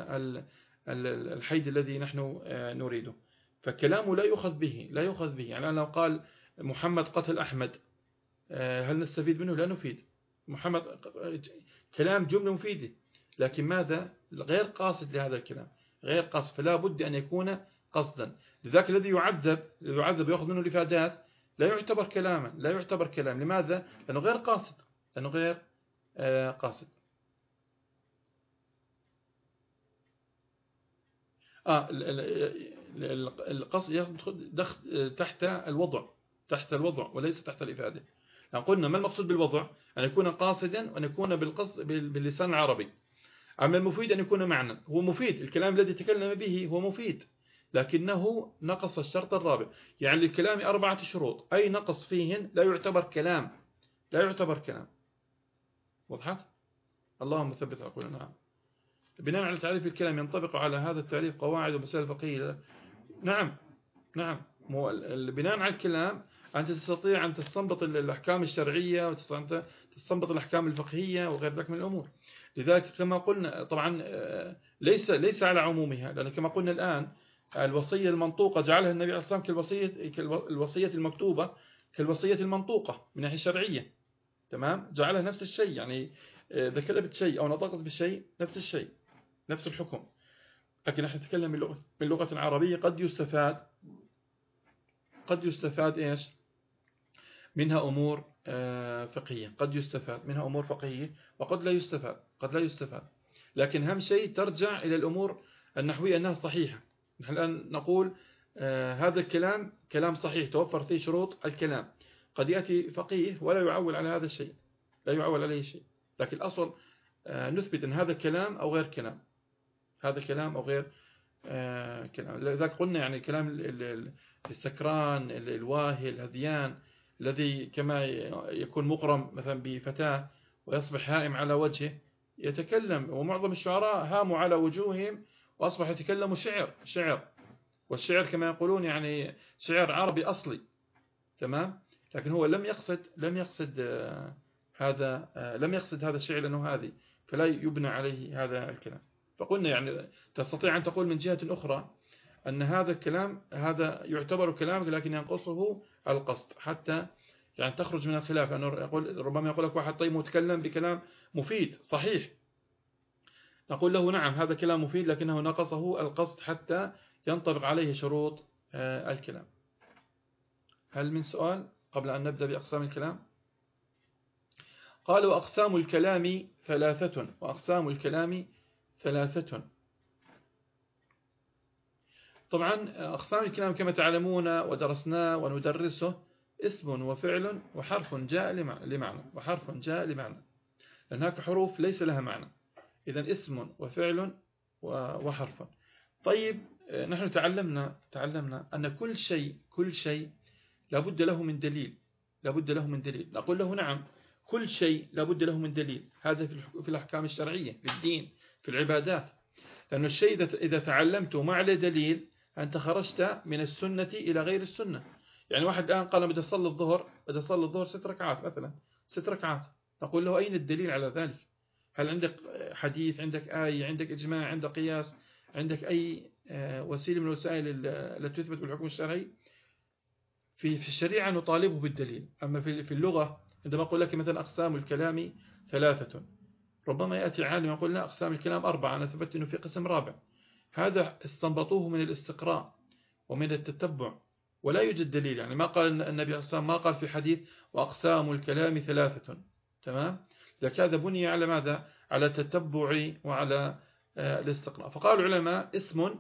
الحيز الذي نحن نريده. فكلامه لا يؤخذ به، لا يؤخذ به. يعني لو قال محمد قتل أحمد هل نستفيد منه؟ لا نفيد. محمد كلام جملة مفيدة، لكن ماذا؟ غير قاصد لهذا الكلام، غير قاصد، فلا بد أن يكون قصدا. لذلك الذي يعذب، الذي يعذب يأخذ منه الإفادات لا يعتبر كلاما، لا يعتبر كلام. لماذا؟ لأنه غير قاصد، لأنه غير آه قاصد. آه القصد يدخل تحت الوضع، تحت الوضع وليس تحت الإفادة. يعني قلنا ما المقصود بالوضع؟ أن يكون قاصدا وأن يكون بالقصد باللسان العربي. أما المفيد أن يكون معنى، هو مفيد، الكلام الذي تكلم به هو مفيد، لكنه نقص الشرط الرابع. يعني للكلام أربعة شروط، أي نقص فيهن لا يعتبر كلام، لا يعتبر كلام. وضحت؟ اللهم ثبت عقولنا. نعم. بناء على تعريف الكلام ينطبق على هذا التعريف قواعد ومسائل فقهية. نعم نعم. بناء على الكلام أنت تستطيع أن تستنبط الأحكام الشرعية وتستنبط الأحكام الفقهية وغير ذلك من الأمور. لذلك كما قلنا طبعا ليس ليس على عمومها، لأن كما قلنا الآن الوصية المنطوقة جعلها النبي عليه الصلاة والسلام كالوصية المكتوبة كالوصية المنطوقة من ناحية شرعية تمام، جعلها نفس الشيء. يعني إذا كتبت شيء أو نطقت بالشيء نفس الشيء، نفس الحكم. لكن نحن نتكلم باللغة باللغة العربية قد يستفاد قد يستفاد إيش منها أمور فقهية، قد يستفاد منها أمور فقهية وقد لا يستفاد، قد لا يستفاد. لكن أهم شيء ترجع إلى الأمور النحوية أنها صحيحة. نحن الآن نقول هذا الكلام كلام صحيح توفر فيه شروط الكلام. قد يأتي فقيه ولا يعول على هذا الشيء، لا يعول عليه شيء، لكن الأصل نثبت أن هذا كلام أو غير كلام، هذا كلام أو غير كلام. لذلك قلنا يعني كلام السكران الواهي الهذيان الذي كما يكون مقرم مثلا بفتاة ويصبح هائم على وجهه يتكلم، ومعظم الشعراء هاموا على وجوههم وأصبح يتكلموا شعر شعر والشعر كما يقولون يعني شعر عربي أصلي تمام، لكن هو لم يقصد لم يقصد هذا لم يقصد هذا الشعر لأنه هذه، فلا يبنى عليه هذا الكلام. فقلنا يعني تستطيع أن تقول من جهة أخرى أن هذا الكلام هذا يعتبر كلامك لكن ينقصه القصد، حتى يعني تخرج من الخلاف. أنه يقول ربما يقول لك واحد طيب متكلم بكلام مفيد صحيح، نقول له نعم هذا كلام مفيد لكنه نقصه القصد حتى ينطبق عليه شروط الكلام. هل من سؤال قبل أن نبدأ بأقسام الكلام؟ قال وأقسام الكلام ثلاثة وأقسام الكلام ثلاثة. طبعا أقسام الكلام كما تعلمون ودرسناه وندرسه اسم وفعل وحرف جاء لمعنى وحرف جاء لمعنى، لأن هناك حروف ليس لها معنى، إذن اسم وفعل وحرف. طيب نحن تعلمنا تعلمنا أن كل شيء كل شيء لابد له من دليل، لابد له من دليل. نقول له نعم كل شيء لابد له من دليل، هذا في الأحكام الشرعية في الدين في العبادات، لأن الشيء إذا تعلمته ما عليه دليل أنت خرجت من السنة إلى غير السنة. يعني واحد الآن قال بدي أصلي الظهر بدي أصلي الظهر ست ركعات مثلا ست ركعات، نقول له أين الدليل على ذلك؟ هل عندك حديث، عندك آية، عندك إجماع، عندك قياس، عندك أي وسيلة من الوسائل التي تثبت بالحكم الشرعي؟ في في الشريعة نطالبه بالدليل. أما في في اللغة عندما أقول لك مثلا أقسام الكلام ثلاثة، ربما يأتي عالم يقول لا أقسام الكلام أربعة، أنا ثبت أنه في قسم رابع. هذا استنبطوه من الاستقراء ومن التتبع، ولا يوجد دليل. يعني ما قال النبي صلى الله عليه وسلم ما قال في حديث وأقسام الكلام ثلاثة، تمام؟ لكن هذا بني على ماذا؟ على التتبع وعلى الاستقراء. فقال العلماء اسم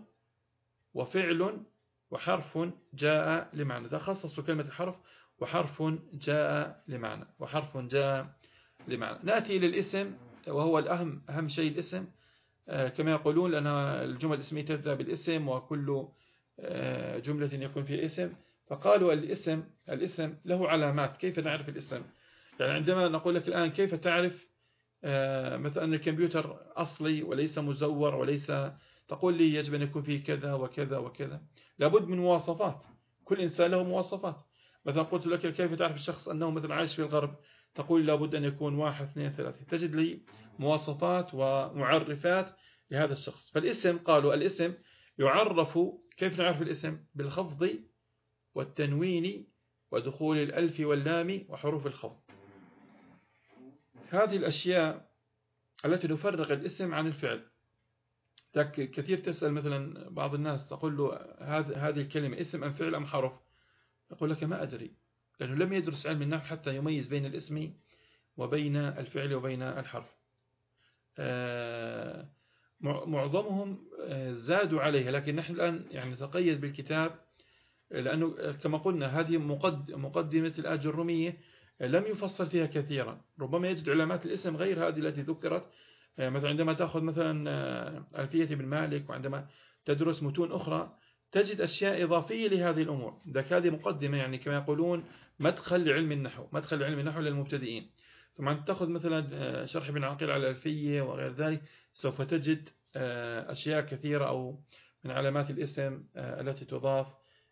وفعل وحرف جاء لمعنى، ده خصصوا كلمة الحرف وحرف جاء لمعنى وحرف جاء لمعنى. نأتي إلى الاسم وهو الأهم، أهم شيء الاسم كما يقولون، لأن الجمل الاسمية تبدأ بالاسم وكل جملة يكون فيها اسم. فقالوا الاسم الاسم له علامات. كيف نعرف الاسم؟ يعني عندما نقول لك الآن كيف تعرف مثلا أن الكمبيوتر أصلي وليس مزور وليس، تقول لي يجب أن يكون فيه كذا وكذا وكذا، لابد من مواصفات، كل إنسان له مواصفات. مثلا قلت لك كيف تعرف الشخص أنه مثلا عايش في الغرب، تقول لابد أن يكون واحد اثنين ثلاثة، تجد لي مواصفات ومعرفات لهذا الشخص. فالاسم قالوا الاسم يعرف، كيف نعرف الاسم؟ بالخفض والتنوين ودخول الألف واللام وحروف الخفض. هذه الأشياء التي نفرق الاسم عن الفعل. كثير تسأل مثلا بعض الناس تقول له هذه الكلمة اسم أم فعل أم حرف؟ يقول لك ما أدري، لأنه لم يدرس علم النحو حتى يميز بين الاسم وبين الفعل وبين الحرف. معظمهم زادوا عليها، لكن نحن الآن يعني نتقيد بالكتاب، لأنه كما قلنا هذه مقدمة الآجرمية لم يفصل فيها كثيرا. ربما يجد علامات الاسم غير هذه التي ذكرت، مثلا عندما تأخذ مثلا ألفية بن مالك، وعندما تدرس متون أخرى تجد أشياء إضافية لهذه الأمور. ذاك هذه مقدمة، يعني كما يقولون مدخل لعلم النحو، مدخل لعلم النحو للمبتدئين. ثم تأخذ مثلا شرح ابن عقيل على الألفية وغير ذلك، سوف تجد أشياء كثيرة أو من علامات الاسم التي تضاف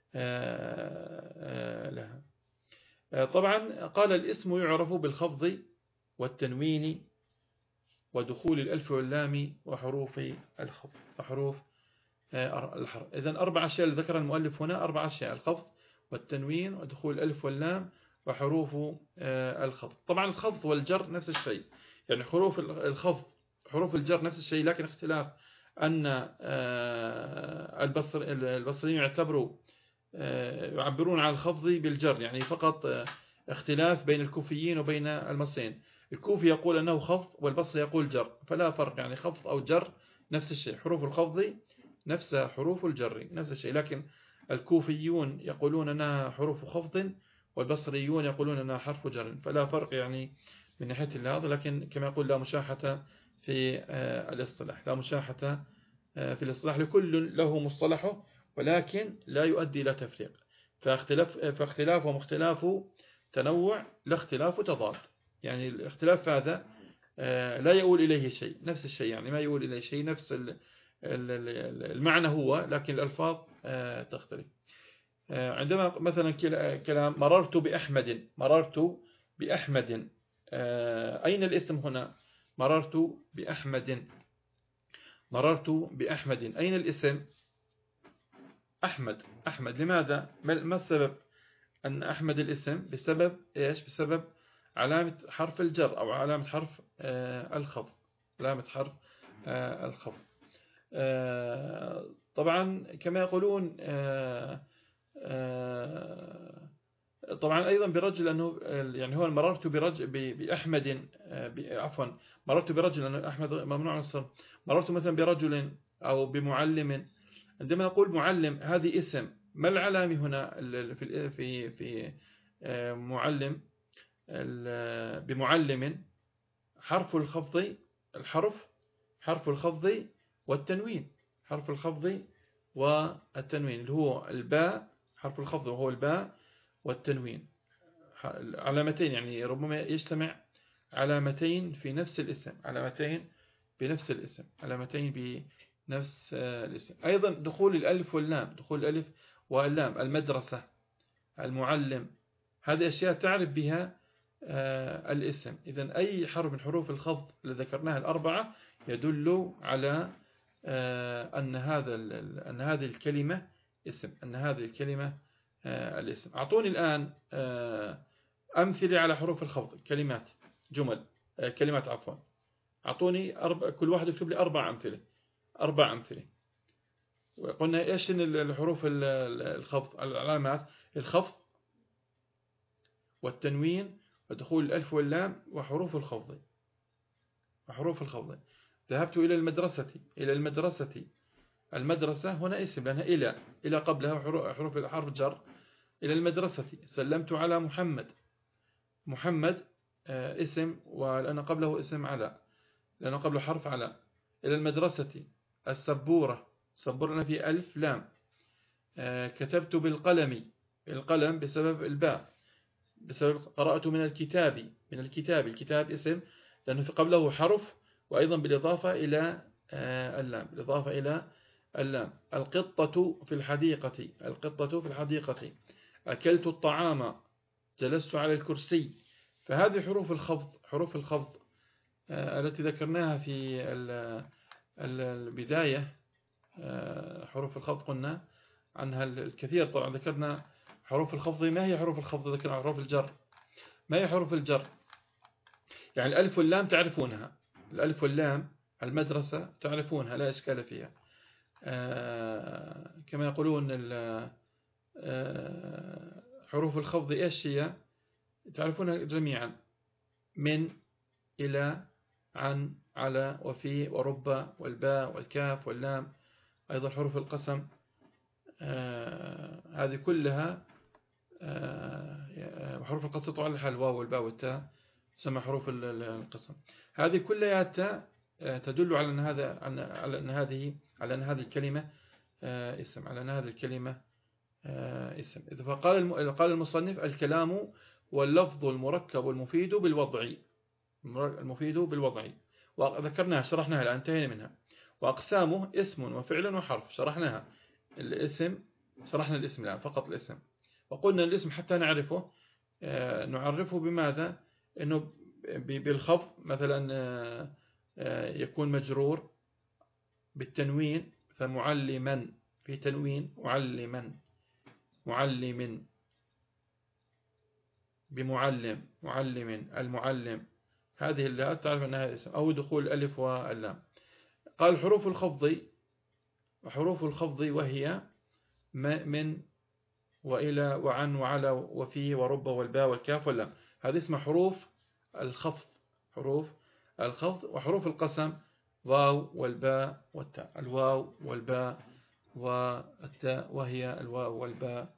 لها. طبعا قال الاسم يعرف بالخفض والتنوين ودخول الألف واللام وحروف الخفض وحروف الحرف. إذن أربع أشياء ذكر المؤلف هنا، أربع أشياء: الخفض والتنوين ودخول الألف واللام وحروف الخفض. طبعا الخفض والجر نفس الشيء، يعني حروف الخفض حروف الجر نفس الشيء، لكن اختلاف أن البصر البصريين يعتبروا يعبرون عن الخفض بالجر، يعني فقط اختلاف بين الكوفيين وبين المصريين. الكوفي يقول أنه خفض والبصري يقول جر، فلا فرق، يعني خفض أو جر نفس الشيء، حروف الخفض نفس حروف الجر نفس الشيء، لكن الكوفيون يقولون أنها حروف خفض والبصريون يقولون أنها حرف جر، فلا فرق يعني من ناحية هذا. لكن كما يقول لا مشاحة في الاصطلاح، لا مشاحة في الاصطلاح، لكل له مصطلحه ولكن لا يؤدي إلى تفريق. فاختلاف فاختلاف ومختلاف تنوع لا اختلاف تضاد، يعني الاختلاف هذا لا يؤول إليه شيء، نفس الشيء، يعني ما يؤول إليه شيء، نفس المعنى هو، لكن الألفاظ تختلف. عندما مثلا كلام مررت بأحمد، مررت بأحمد، أين الاسم هنا؟ مررت بأحمد، مررت بأحمد، أين الاسم؟ أحمد، أحمد. لماذا؟ ما السبب أن أحمد الاسم؟ بسبب إيش؟ بسبب علامة حرف الجر أو علامة حرف الخفض، علامة حرف الخفض. طبعا كما يقولون طبعا أيضا برجل أنه يعني هو مررت برجل بأحمد، عفوا مررت برجل أنه أحمد ممنوع من الصرف. مررت مثلا برجل أو بمعلم. عندما نقول معلم هذه اسم، ما العلامة هنا في في في معلم؟ بمعلم حرف الخفض، الحرف حرف الخفض والتنوين، حرف الخفض والتنوين اللي هو الباء، حرف الخفض وهو الباء والتنوين، علامتين يعني ربما يجتمع علامتين في نفس الاسم، علامتين بنفس الاسم، علامتين بنفس الاسم. أيضا دخول الألف واللام، دخول الألف واللام، المدرسة، المعلم، هذه أشياء تعرف بها الاسم. إذن أي حرف من حروف الخفض اللي ذكرناها الأربعة يدل على أن هذا أن هذه الكلمة اسم، أن هذه الكلمة الاسم. أعطوني الآن أمثلة على حروف الخفض، كلمات، جمل، كلمات عفوا. أعطوني أربع، كل واحد يكتب لي أربع أمثلة، أربع أمثلة. وقلنا إيش الحروف الخفض، العلامات، الخفض والتنوين ودخول الألف واللام وحروف الخفض، وحروف الخفض. ذهبت إلى المدرسة، إلى المدرسة، المدرسة هنا اسم لأنها إلى، إلى قبلها حروف حرف جر، إلى المدرسة. سلمت على محمد، محمد اسم ولأن قبله اسم على، لأنه قبله حرف على. إلى المدرسة. السبورة، سبورنا في ألف لام. كتبت بالقلم، القلم بسبب الباء، بسبب قرأت من الكتاب، من الكتاب، الكتاب اسم لأنه في قبله حرف، وأيضا بالإضافة إلى اللام، بالإضافة إلى اللام. القطة في الحديقة، القطة في الحديقة. أكلت الطعام، جلست على الكرسي. فهذه حروف الخفض، حروف الخفض التي ذكرناها في البداية. حروف الخفض قلنا عنها الكثير، طبعا ذكرنا حروف الخفض. ما هي حروف الخفض؟ ذكرنا حروف الجر. ما هي حروف الجر؟ يعني الألف واللام تعرفونها، الألف واللام، المدرسة تعرفونها لا إشكال فيها. كما يقولون حروف الخفض إيش هي؟ تعرفونها جميعا، من، إلى، عن، على، وفي، ورب، والباء، والكاف، واللام. أيضا حروف القسم، آه هذه كلها، آه حروف القسم طبعا الحال، الواو والباء والتاء تسمى حروف القسم. هذه كلها تدل على أن هذا، على أن هذه، على أن هذه الكلمة آه اسم، على أن هذه الكلمة آه اسم. إذا فقال قال المصنف: الكلام واللفظ المركب المفيد بالوضع، المفيد بالوضع. وذكرناها، شرحناها الآن، انتهينا منها. وأقسامه اسم وفعل وحرف، شرحناها. الاسم شرحنا الاسم الآن، فقط الاسم. وقلنا الاسم حتى نعرفه آه نعرفه بماذا؟ إنه بالخفض مثلا آه يكون مجرور بالتنوين، فمعلما، في تنوين، معلما، معلم، بمعلم، معلم، المعلم. هذه اللي تعرف أنها اسم، أو دخول الألف واللام. قال حروف الخفض، وحروف الخفض وهي من، وإلى، وعن، وعلى، وفي، ورب، والباء، والكاف، واللام. هذه اسمها حروف الخفض، حروف الخفض. وحروف القسم واو والباء والتاء، الواو والباء والتاء، وهي الواو والباء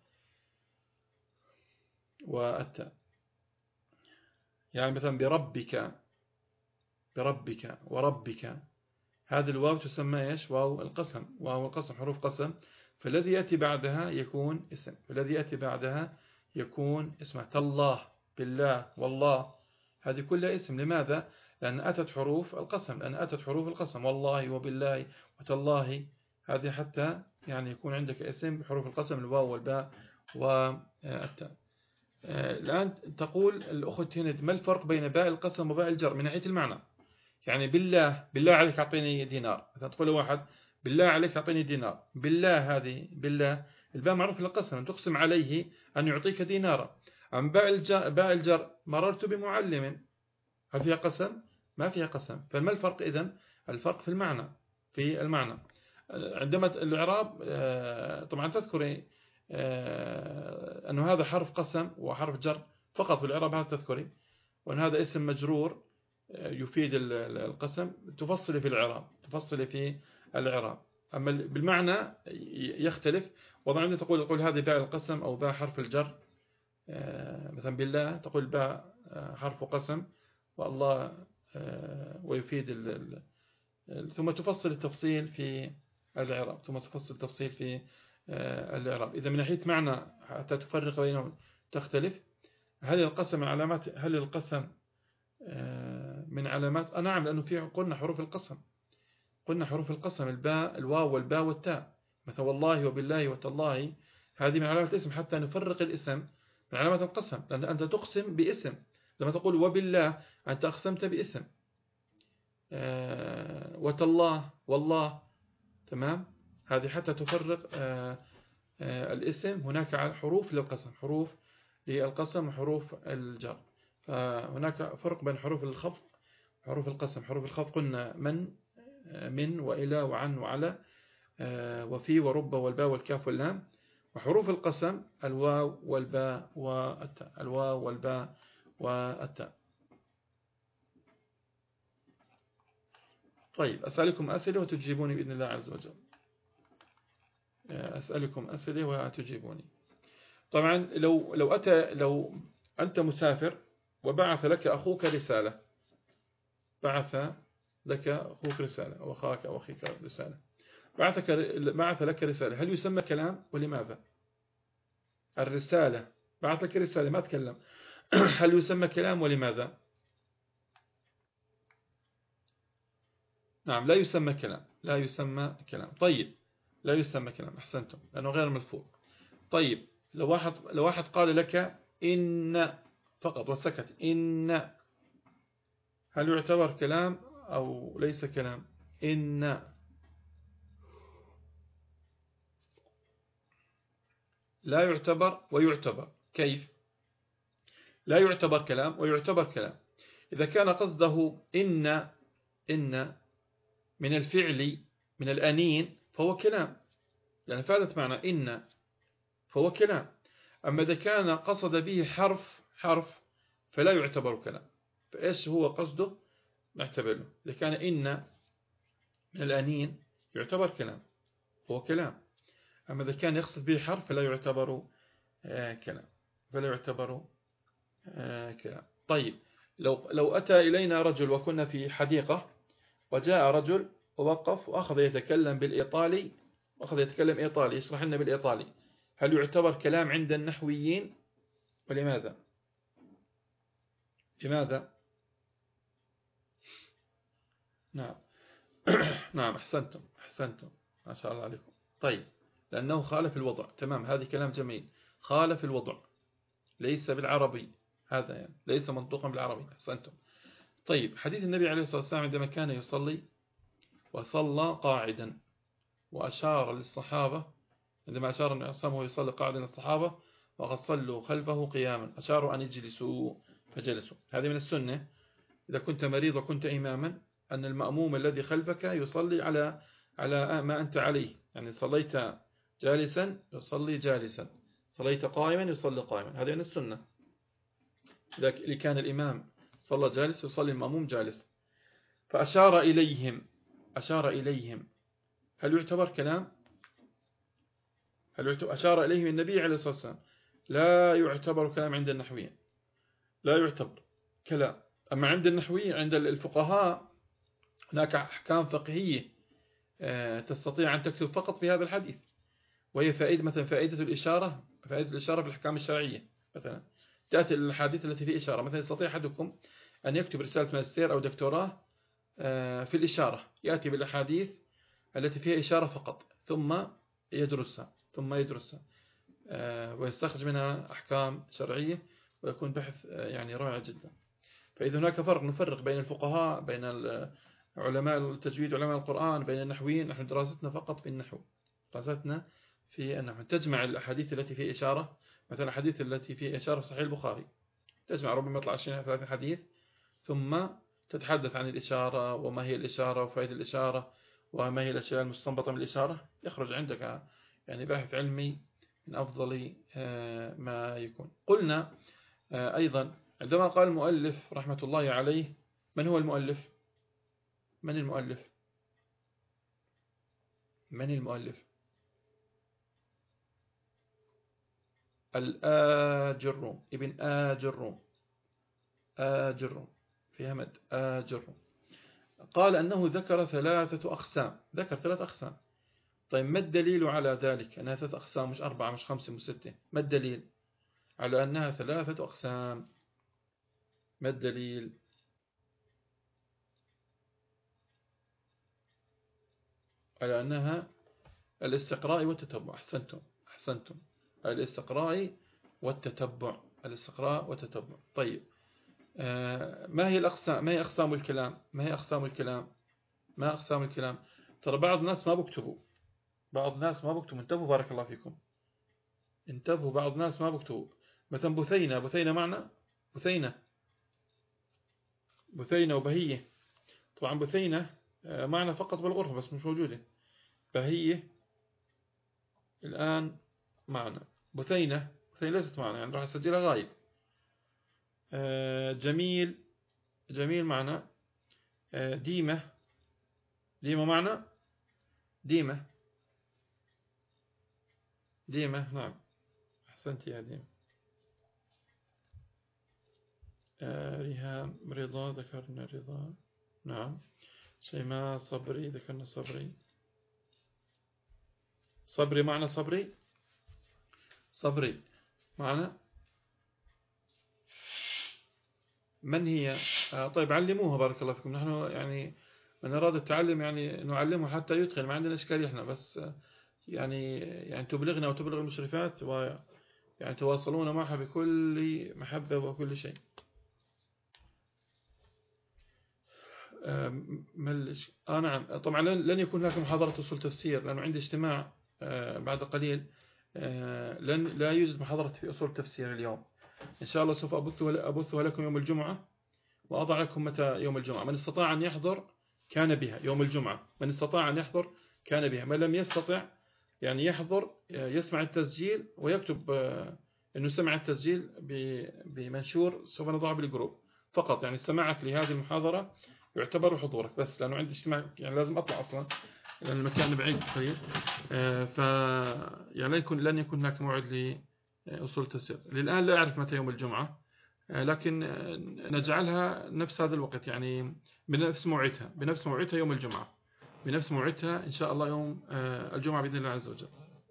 والتاء. يعني مثلا بربك، بربك، وربك، هذه الواو تسمى إيش؟ واو القسم، واو القسم، حروف قسم. فالذي يأتي بعدها يكون اسم، فالذي يأتي بعدها يكون اسمه. تالله، بالله، والله، هذه كلها اسم. لماذا؟ لأن أتت حروف القسم، لأن أتت حروف القسم، والله، وبالله، وتالله. هذه حتى يعني يكون عندك اسم بحروف القسم، الواو والباء والتاء. الآن تقول الأخت هند: ما الفرق بين باء القسم وباء الجر من ناحية المعنى؟ يعني بالله، بالله عليك أعطيني دينار. مثلا تقول واحد: بالله عليك أعطيني دينار. بالله، هذه بالله الباء معروف للقسم، أن تقسم عليه أن يعطيك دينارا. عن باء الجر، باء الجر: مررت بمعلم، هل فيها قسم؟ ما فيها قسم. فما الفرق إذن؟ الفرق في المعنى، في المعنى. عندما الإعراب طبعا تذكري أنه هذا حرف قسم وحرف جر فقط في الإعراب هذا تذكري، وأن هذا اسم مجرور يفيد القسم تفصلي في الإعراب تفصلي في الإعراب. أما بالمعنى يختلف. وضعنا تقول تقول هذه باء القسم أو باء حرف الجر، مثلا بالله تقول باء حرف قسم والله ويفيد ال ال ثم تفصل التفصيل في الإعراب ثم تفصل التفصيل في الإعراب. إذا من ناحية معنى حتى تفرق بينهم تختلف. هل القسم علامات هل القسم من علامات؟ آه نعم، لأنه في قلنا حروف القسم قلنا حروف القسم الباء الواو والباء والتاء، مثلا والله وبالله وتالله، هذه من علامات الاسم حتى نفرق الاسم من علامات القسم، لأن أنت تقسم باسم. لما تقول وبالله أنت أقسمت باسم، آه وتالله والله، تمام. هذه حتى تفرق آه آه الاسم. هناك حروف للقسم حروف للقسم وحروف الجر. فهناك فرق بين حروف الخفض وحروف القسم. حروف الخفض قلنا من من وإلى وعن وعلى وفي ورب والباء والكاف واللام. وحروف القسم الواو والباء والتاء الواو والباء والتاء. طيب أسألكم أسئلة وتجيبوني بإذن الله عز وجل. أسألكم أسئلة وتجيبوني. طبعا لو لو أتى لو أنت مسافر وبعث لك أخوك رسالة بعث لك أخوك رسالة أو أخاك أو أخيك رسالة بعثك بعث لك رسالة، هل يسمى كلام ولماذا؟ الرسالة بعث لك رسالة ما تكلم، هل يسمى كلام ولماذا؟ نعم لا يسمى كلام لا يسمى كلام. طيب لا يسمى كلام، أحسنتم، لأنه غير ملفوظ. طيب لو واحد لو واحد قال لك إن فقط وسكت، إن هل يعتبر كلام أو ليس كلام؟ إن لا يعتبر ويعتبر. كيف؟ لا يعتبر كلام ويعتبر كلام إذا كان قصده إن إن من الفعل من الأنين فهو كلام، يعني فادت معنى إن فهو كلام. أما إذا كان قصد به حرف حرف فلا يعتبر كلام. فإيش هو قصده نعتبر له. إذا كان إن من الأنين يعتبر كلام هو كلام. أما إذا كان يقصد به حرف فلا يعتبر آه كلام فلا يعتبر آه كلام. طيب لو لو أتى إلينا رجل وكنا في حديقة وجاء رجل ووقف وأخذ يتكلم بالإيطالي وأخذ يتكلم إيطالي يشرح لنا بالإيطالي، هل يعتبر كلام عند النحويين ولماذا؟ لماذا؟ نعم نعم أحسنتم أحسنتم ما شاء الله عليكم. طيب لأنه خالف الوضع، تمام، هذه كلام جميل، خالف الوضع ليس بالعربي، هذا يعني ليس منطوقا بالعربي. أحسنتم. طيب حديث النبي عليه الصلاة والسلام عندما كان يصلي وصلى قاعدا وأشار للصحابة، عندما أشار النبي صلى الله عليه وسلم يصلي قاعدا للصحابة وقد صلوا خلفه قياما أشاروا أن يجلسوا فجلسوا. هذه من السنة إذا كنت مريض وكنت إماما أن المأموم الذي خلفك يصلي على على ما أنت عليه، يعني صليت جالسا يصلي جالسا، صليت قائما يصلي قائما، هذه من السنة. إذا كان الإمام صلى جالس يصلي المأموم جالس. فأشار إليهم أشار إليهم هل يعتبر كلام؟ هل يعتبر أشار إليهم النبي عليه الصلاة والسلام؟ لا يعتبر كلام عند النحويين، لا يعتبر كلام. أما عند النحويين عند الفقهاء هناك أحكام فقهية تستطيع أن تكتب فقط في هذا الحديث، وهي فائدة مثلا فائدة الإشارة فائدة الإشارة في الأحكام الشرعية. مثلا تأتي الحديث التي فيه إشارة، مثلا يستطيع أحدكم أن يكتب رسالة ماجستير أو دكتوراه في الإشارة، يأتي بالأحاديث التي فيها إشارة فقط ثم يدرسها ثم يدرسها ويستخرج منها أحكام شرعية ويكون بحث يعني رائع جدا. فإذا هناك فرق، نفرق بين الفقهاء بين علماء التجويد وعلماء القرآن بين النحويين. نحن دراستنا فقط في النحو، دراستنا في النحو تجمع الأحاديث التي فيها إشارة، مثلا الحديث التي فيها إشارة صحيح البخاري تجمع ربما يطلع عشرين ثلاثين حديث ثم تتحدث عن الإشارة وما هي الإشارة وفائدة الإشارة وما هي الأشياء المستنبطة من الإشارة، يخرج عندك يعني باحث علمي من أفضل ما يكون. قلنا أيضا عندما قال المؤلف رحمة الله عليه، من هو المؤلف؟ من المؤلف؟ من المؤلف؟ الآجرم، ابن آجرم، آجرم في همد آجرم. قال أنه ذكر ثلاثة أقسام، ذكر ثلاثة أقسام. طيب ما الدليل على ذلك أنها ثلاثة أقسام مش أربعة مش خمسة مش ستة؟ ما الدليل على أنها ثلاثة أقسام؟ ما الدليل؟ على أنها الاستقراء والتتبع. أحسنتم أحسنتم الاستقراء والتتبع، الاستقراء والتتبع. طيب آه ما هي الأقسام؟ ما هي أقسام الكلام؟ ما هي أقسام الكلام؟ ما أقسام الكلام؟ ترى بعض الناس ما بكتبوا، بعض الناس ما بكتبوا، انتبهوا بارك الله فيكم، انتبهوا، بعض الناس ما بكتبوا. مثلا بثينة، بثينة معنى بثينة، بثينة وبهية. طبعا بثينة معنى فقط بالغرفة بس مش موجودة. بهية الآن معنى. بثينة، بثينة ليست معنى، يعني راح أسجلها غايب. جميل، جميل معنى. ديمة، ديمة معنى ديمة، ديمة نعم أحسنت يا ديمة. ريهام، رضا، ذكرنا رضا نعم. شيماء، صبري، ذكرنا صبري. صبري معنى صبري، صبري معنى من هي؟ آه طيب علموها بارك الله فيكم. نحن يعني من أراد التعلم يعني نعلمه حتى يدخل، ما عندنا إشكال إحنا، بس يعني يعني تبلغنا وتبلغ المشرفات ويعني تواصلون معها بكل محبة وكل شيء. آه ملش آه نعم طبعا لن يكون هناك محاضرة أصول تفسير لأنه عندي اجتماع آه بعد قليل. آه لن لا يوجد محاضرة في أصول تفسير اليوم. إن شاء الله سوف أبثها لكم يوم الجمعة، وأضع لكم متى يوم الجمعة. من استطاع أن يحضر كان بها يوم الجمعة، من استطاع أن يحضر كان بها، من لم يستطع يعني يحضر يسمع التسجيل ويكتب أنه سمع التسجيل بمنشور سوف نضعه بالجروب فقط. يعني سماعك لهذه المحاضرة يعتبر حضورك بس، لأنه عندي اجتماع يعني لازم أطلع أصلا لأن المكان بعيد قليل. ف يعني لن يكون لن يكون هناك موعد لأصول التفسير. للآن لا أعرف متى يوم الجمعة، لكن نجعلها نفس هذا الوقت، يعني بنفس موعدها، بنفس موعدها يوم الجمعة، بنفس موعدها إن شاء الله يوم الجمعة بإذن الله عز وجل.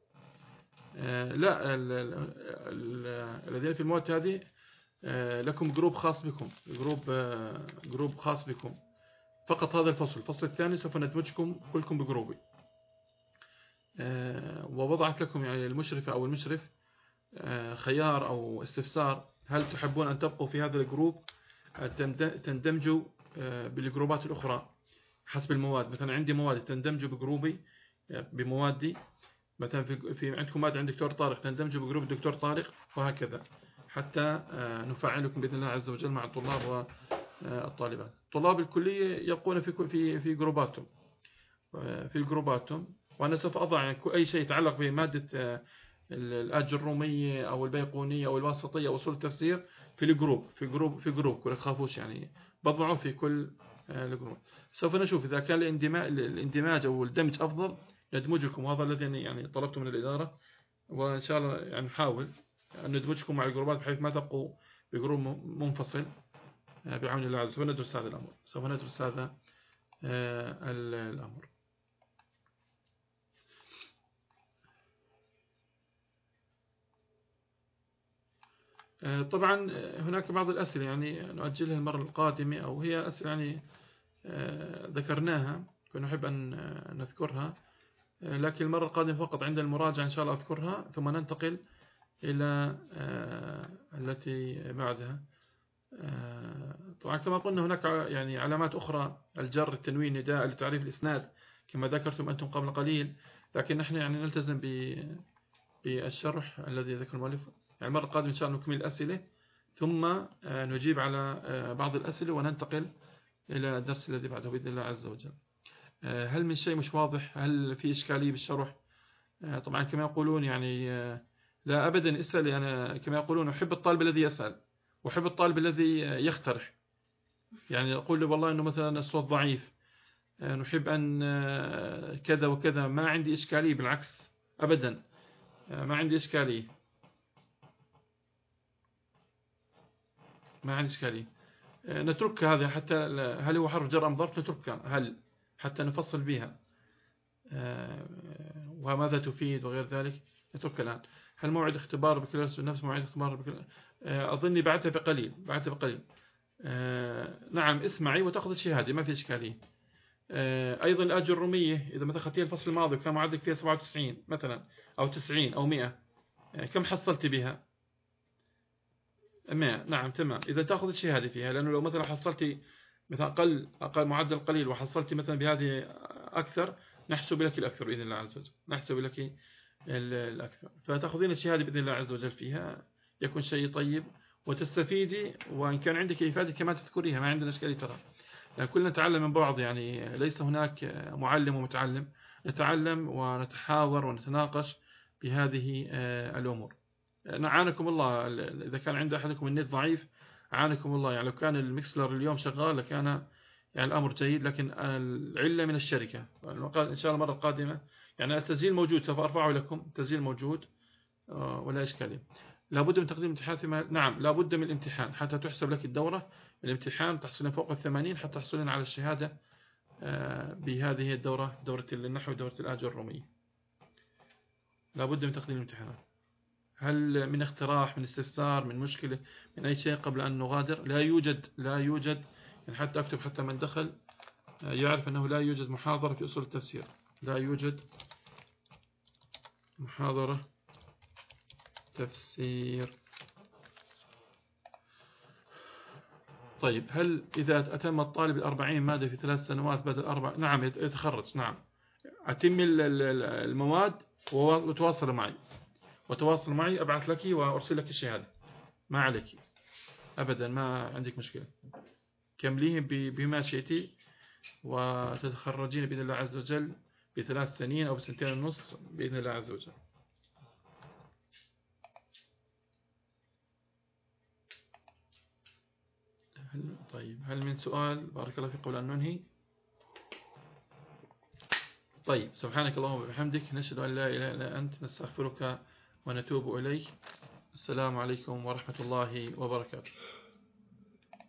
لا الذين في المواد هذه لكم جروب خاص بكم، جروب جروب خاص بكم فقط. هذا الفصل، الفصل الثاني سوف ندمجكم كلكم بجروبي. ووضعت لكم يعني المشرفة أو المشرف خيار أو استفسار: هل تحبون أن تبقوا في هذا الجروب تندمجوا بالجروبات الأخرى حسب المواد؟ مثلا عندي مواد تندمجوا بجروبي بموادي، مثلا في, في عندكم مادة عند دكتور طارق تندمجوا بجروب الدكتور طارق، وهكذا حتى نفعلكم بإذن الله عز وجل مع الطلاب والطالبات. طلاب الكلية يبقون في في في جروباتهم في جروباتهم وأنا سوف أضع يعني أي شيء يتعلق بمادة الأجرومية أو البيقونية أو الواسطية أو أصول التفسير في الجروب في جروب في جروب ولا تخافوش، يعني بضعه في كل الجروب. سوف نشوف إذا كان الاندماج أو الدمج أفضل ندمجكم، وهذا الذي يعني طلبته من الإدارة، وإن شاء الله يعني نحاول أن ندمجكم مع الجروبات بحيث ما تبقوا بجروب منفصل بعون الله عز وجل. ندرس هذا الأمر، سوف ندرس هذا الأمر. طبعا هناك بعض الأسئلة يعني نؤجلها المرة القادمة، أو هي أسئلة يعني ذكرناها كنا نحب أن نذكرها، لكن المرة القادمة فقط عند المراجعة إن شاء الله أذكرها، ثم ننتقل إلى التي بعدها. طبعا كما قلنا هناك يعني علامات أخرى: الجر، التنوين، نداء، لتعريف الإسناد كما ذكرتم أنتم قبل قليل، لكن نحن يعني نلتزم بالشرح الذي ذكر المؤلف. يعني المرة القادمة إن شاء الله نكمل الأسئلة ثم نجيب على بعض الأسئلة وننتقل إلى الدرس الذي بعده بإذن الله عز وجل. هل من شيء مش واضح؟ هل في إشكالية بالشرح؟ طبعا كما يقولون يعني لا أبدا اسأل، يعني كما يقولون أحب الطالب الذي يسأل وأحب الطالب الذي يقترح. يعني يقول لي والله أنه مثلا الصوت ضعيف، نحب أن كذا وكذا، ما عندي إشكالية، بالعكس أبدا ما عندي إشكالية، ما عندي إشكالية. نترك هذا حتى هل هو حرف جر أم ظرف، نتركها هل حتى نفصل بها وماذا تفيد وغير ذلك، نتركها الآن. هل موعد اختبار بكالوريوس نفس موعد اختبار بكالوريوس؟ أظني بعتها بقليل بعتها بقليل. نعم اسمعي وتأخذ الشهادة ما في إشكالية. أيضا الآجر الرومية إذا مثلا أخذتيها الفصل الماضي كان معدلك فيها سبعة وتسعين مثلا أو تسعين أو مئة، كم حصلت بها؟ مئة. نعم تمام، إذا تأخذ الشهادة فيها، لأنه لو مثلا حصلتي مثلا أقل أقل معدل قليل وحصلتي مثلا بهذه أكثر، نحسب لك الأكثر بإذن الله عز وجل، نحسب لك الأكثر، فتأخذين الشهادة بإذن الله عز وجل فيها، يكون شيء طيب وتستفيدي، وإن كان عندك إفادة كما تذكريها ما عندنا إشكالية ترى، يعني كلنا نتعلم من بعض، يعني ليس هناك معلم ومتعلم، نتعلم ونتحاور ونتناقش بهذه الأمور. أعانكم الله، إذا كان عند أحدكم النت ضعيف أعانكم الله، يعني لو كان المكسلر اليوم شغال لكان يعني الأمر جيد، لكن العلة من الشركة. إن شاء الله المرة القادمة يعني التسجيل موجود، سوف أرفعه لكم، التسجيل موجود ولا إشكالية. لابد من تقديم امتحان، نعم لابد من الامتحان حتى تحسب لك الدورة، الامتحان تحصلين فوق الثمانين حتى تحصلين على الشهادة بهذه الدورة، دورة النحو ودورة الآجر الرومية، لابد من تقديم الامتحانات. هل من اقتراح، من استفسار، من مشكلة، من أي شيء قبل أن نغادر؟ لا يوجد لا يوجد يعني حتى أكتب حتى من دخل يعرف أنه لا يوجد محاضرة في أصول التفسير، لا يوجد محاضرة تفسير. طيب هل إذا أتم الطالب الأربعين مادة في ثلاث سنوات بدل أربع، نعم يتخرج، نعم أتم المواد وتواصل معي وتواصل معي أبعث لك وأرسل لك الشهادة، ما عليك أبدا، ما عندك مشكلة، كمليهم بما شئتي وتتخرجين بإذن الله عز وجل بثلاث سنين أو بسنتين ونص بإذن الله عز وجل. هل طيب هل من سؤال؟ بارك الله فيك، قبل أن ننهي. طيب سبحانك اللهم وبحمدك، نشهد أن لا إله إلا أنت، نستغفرك ونتوب إليك. السلام عليكم ورحمة الله وبركاته.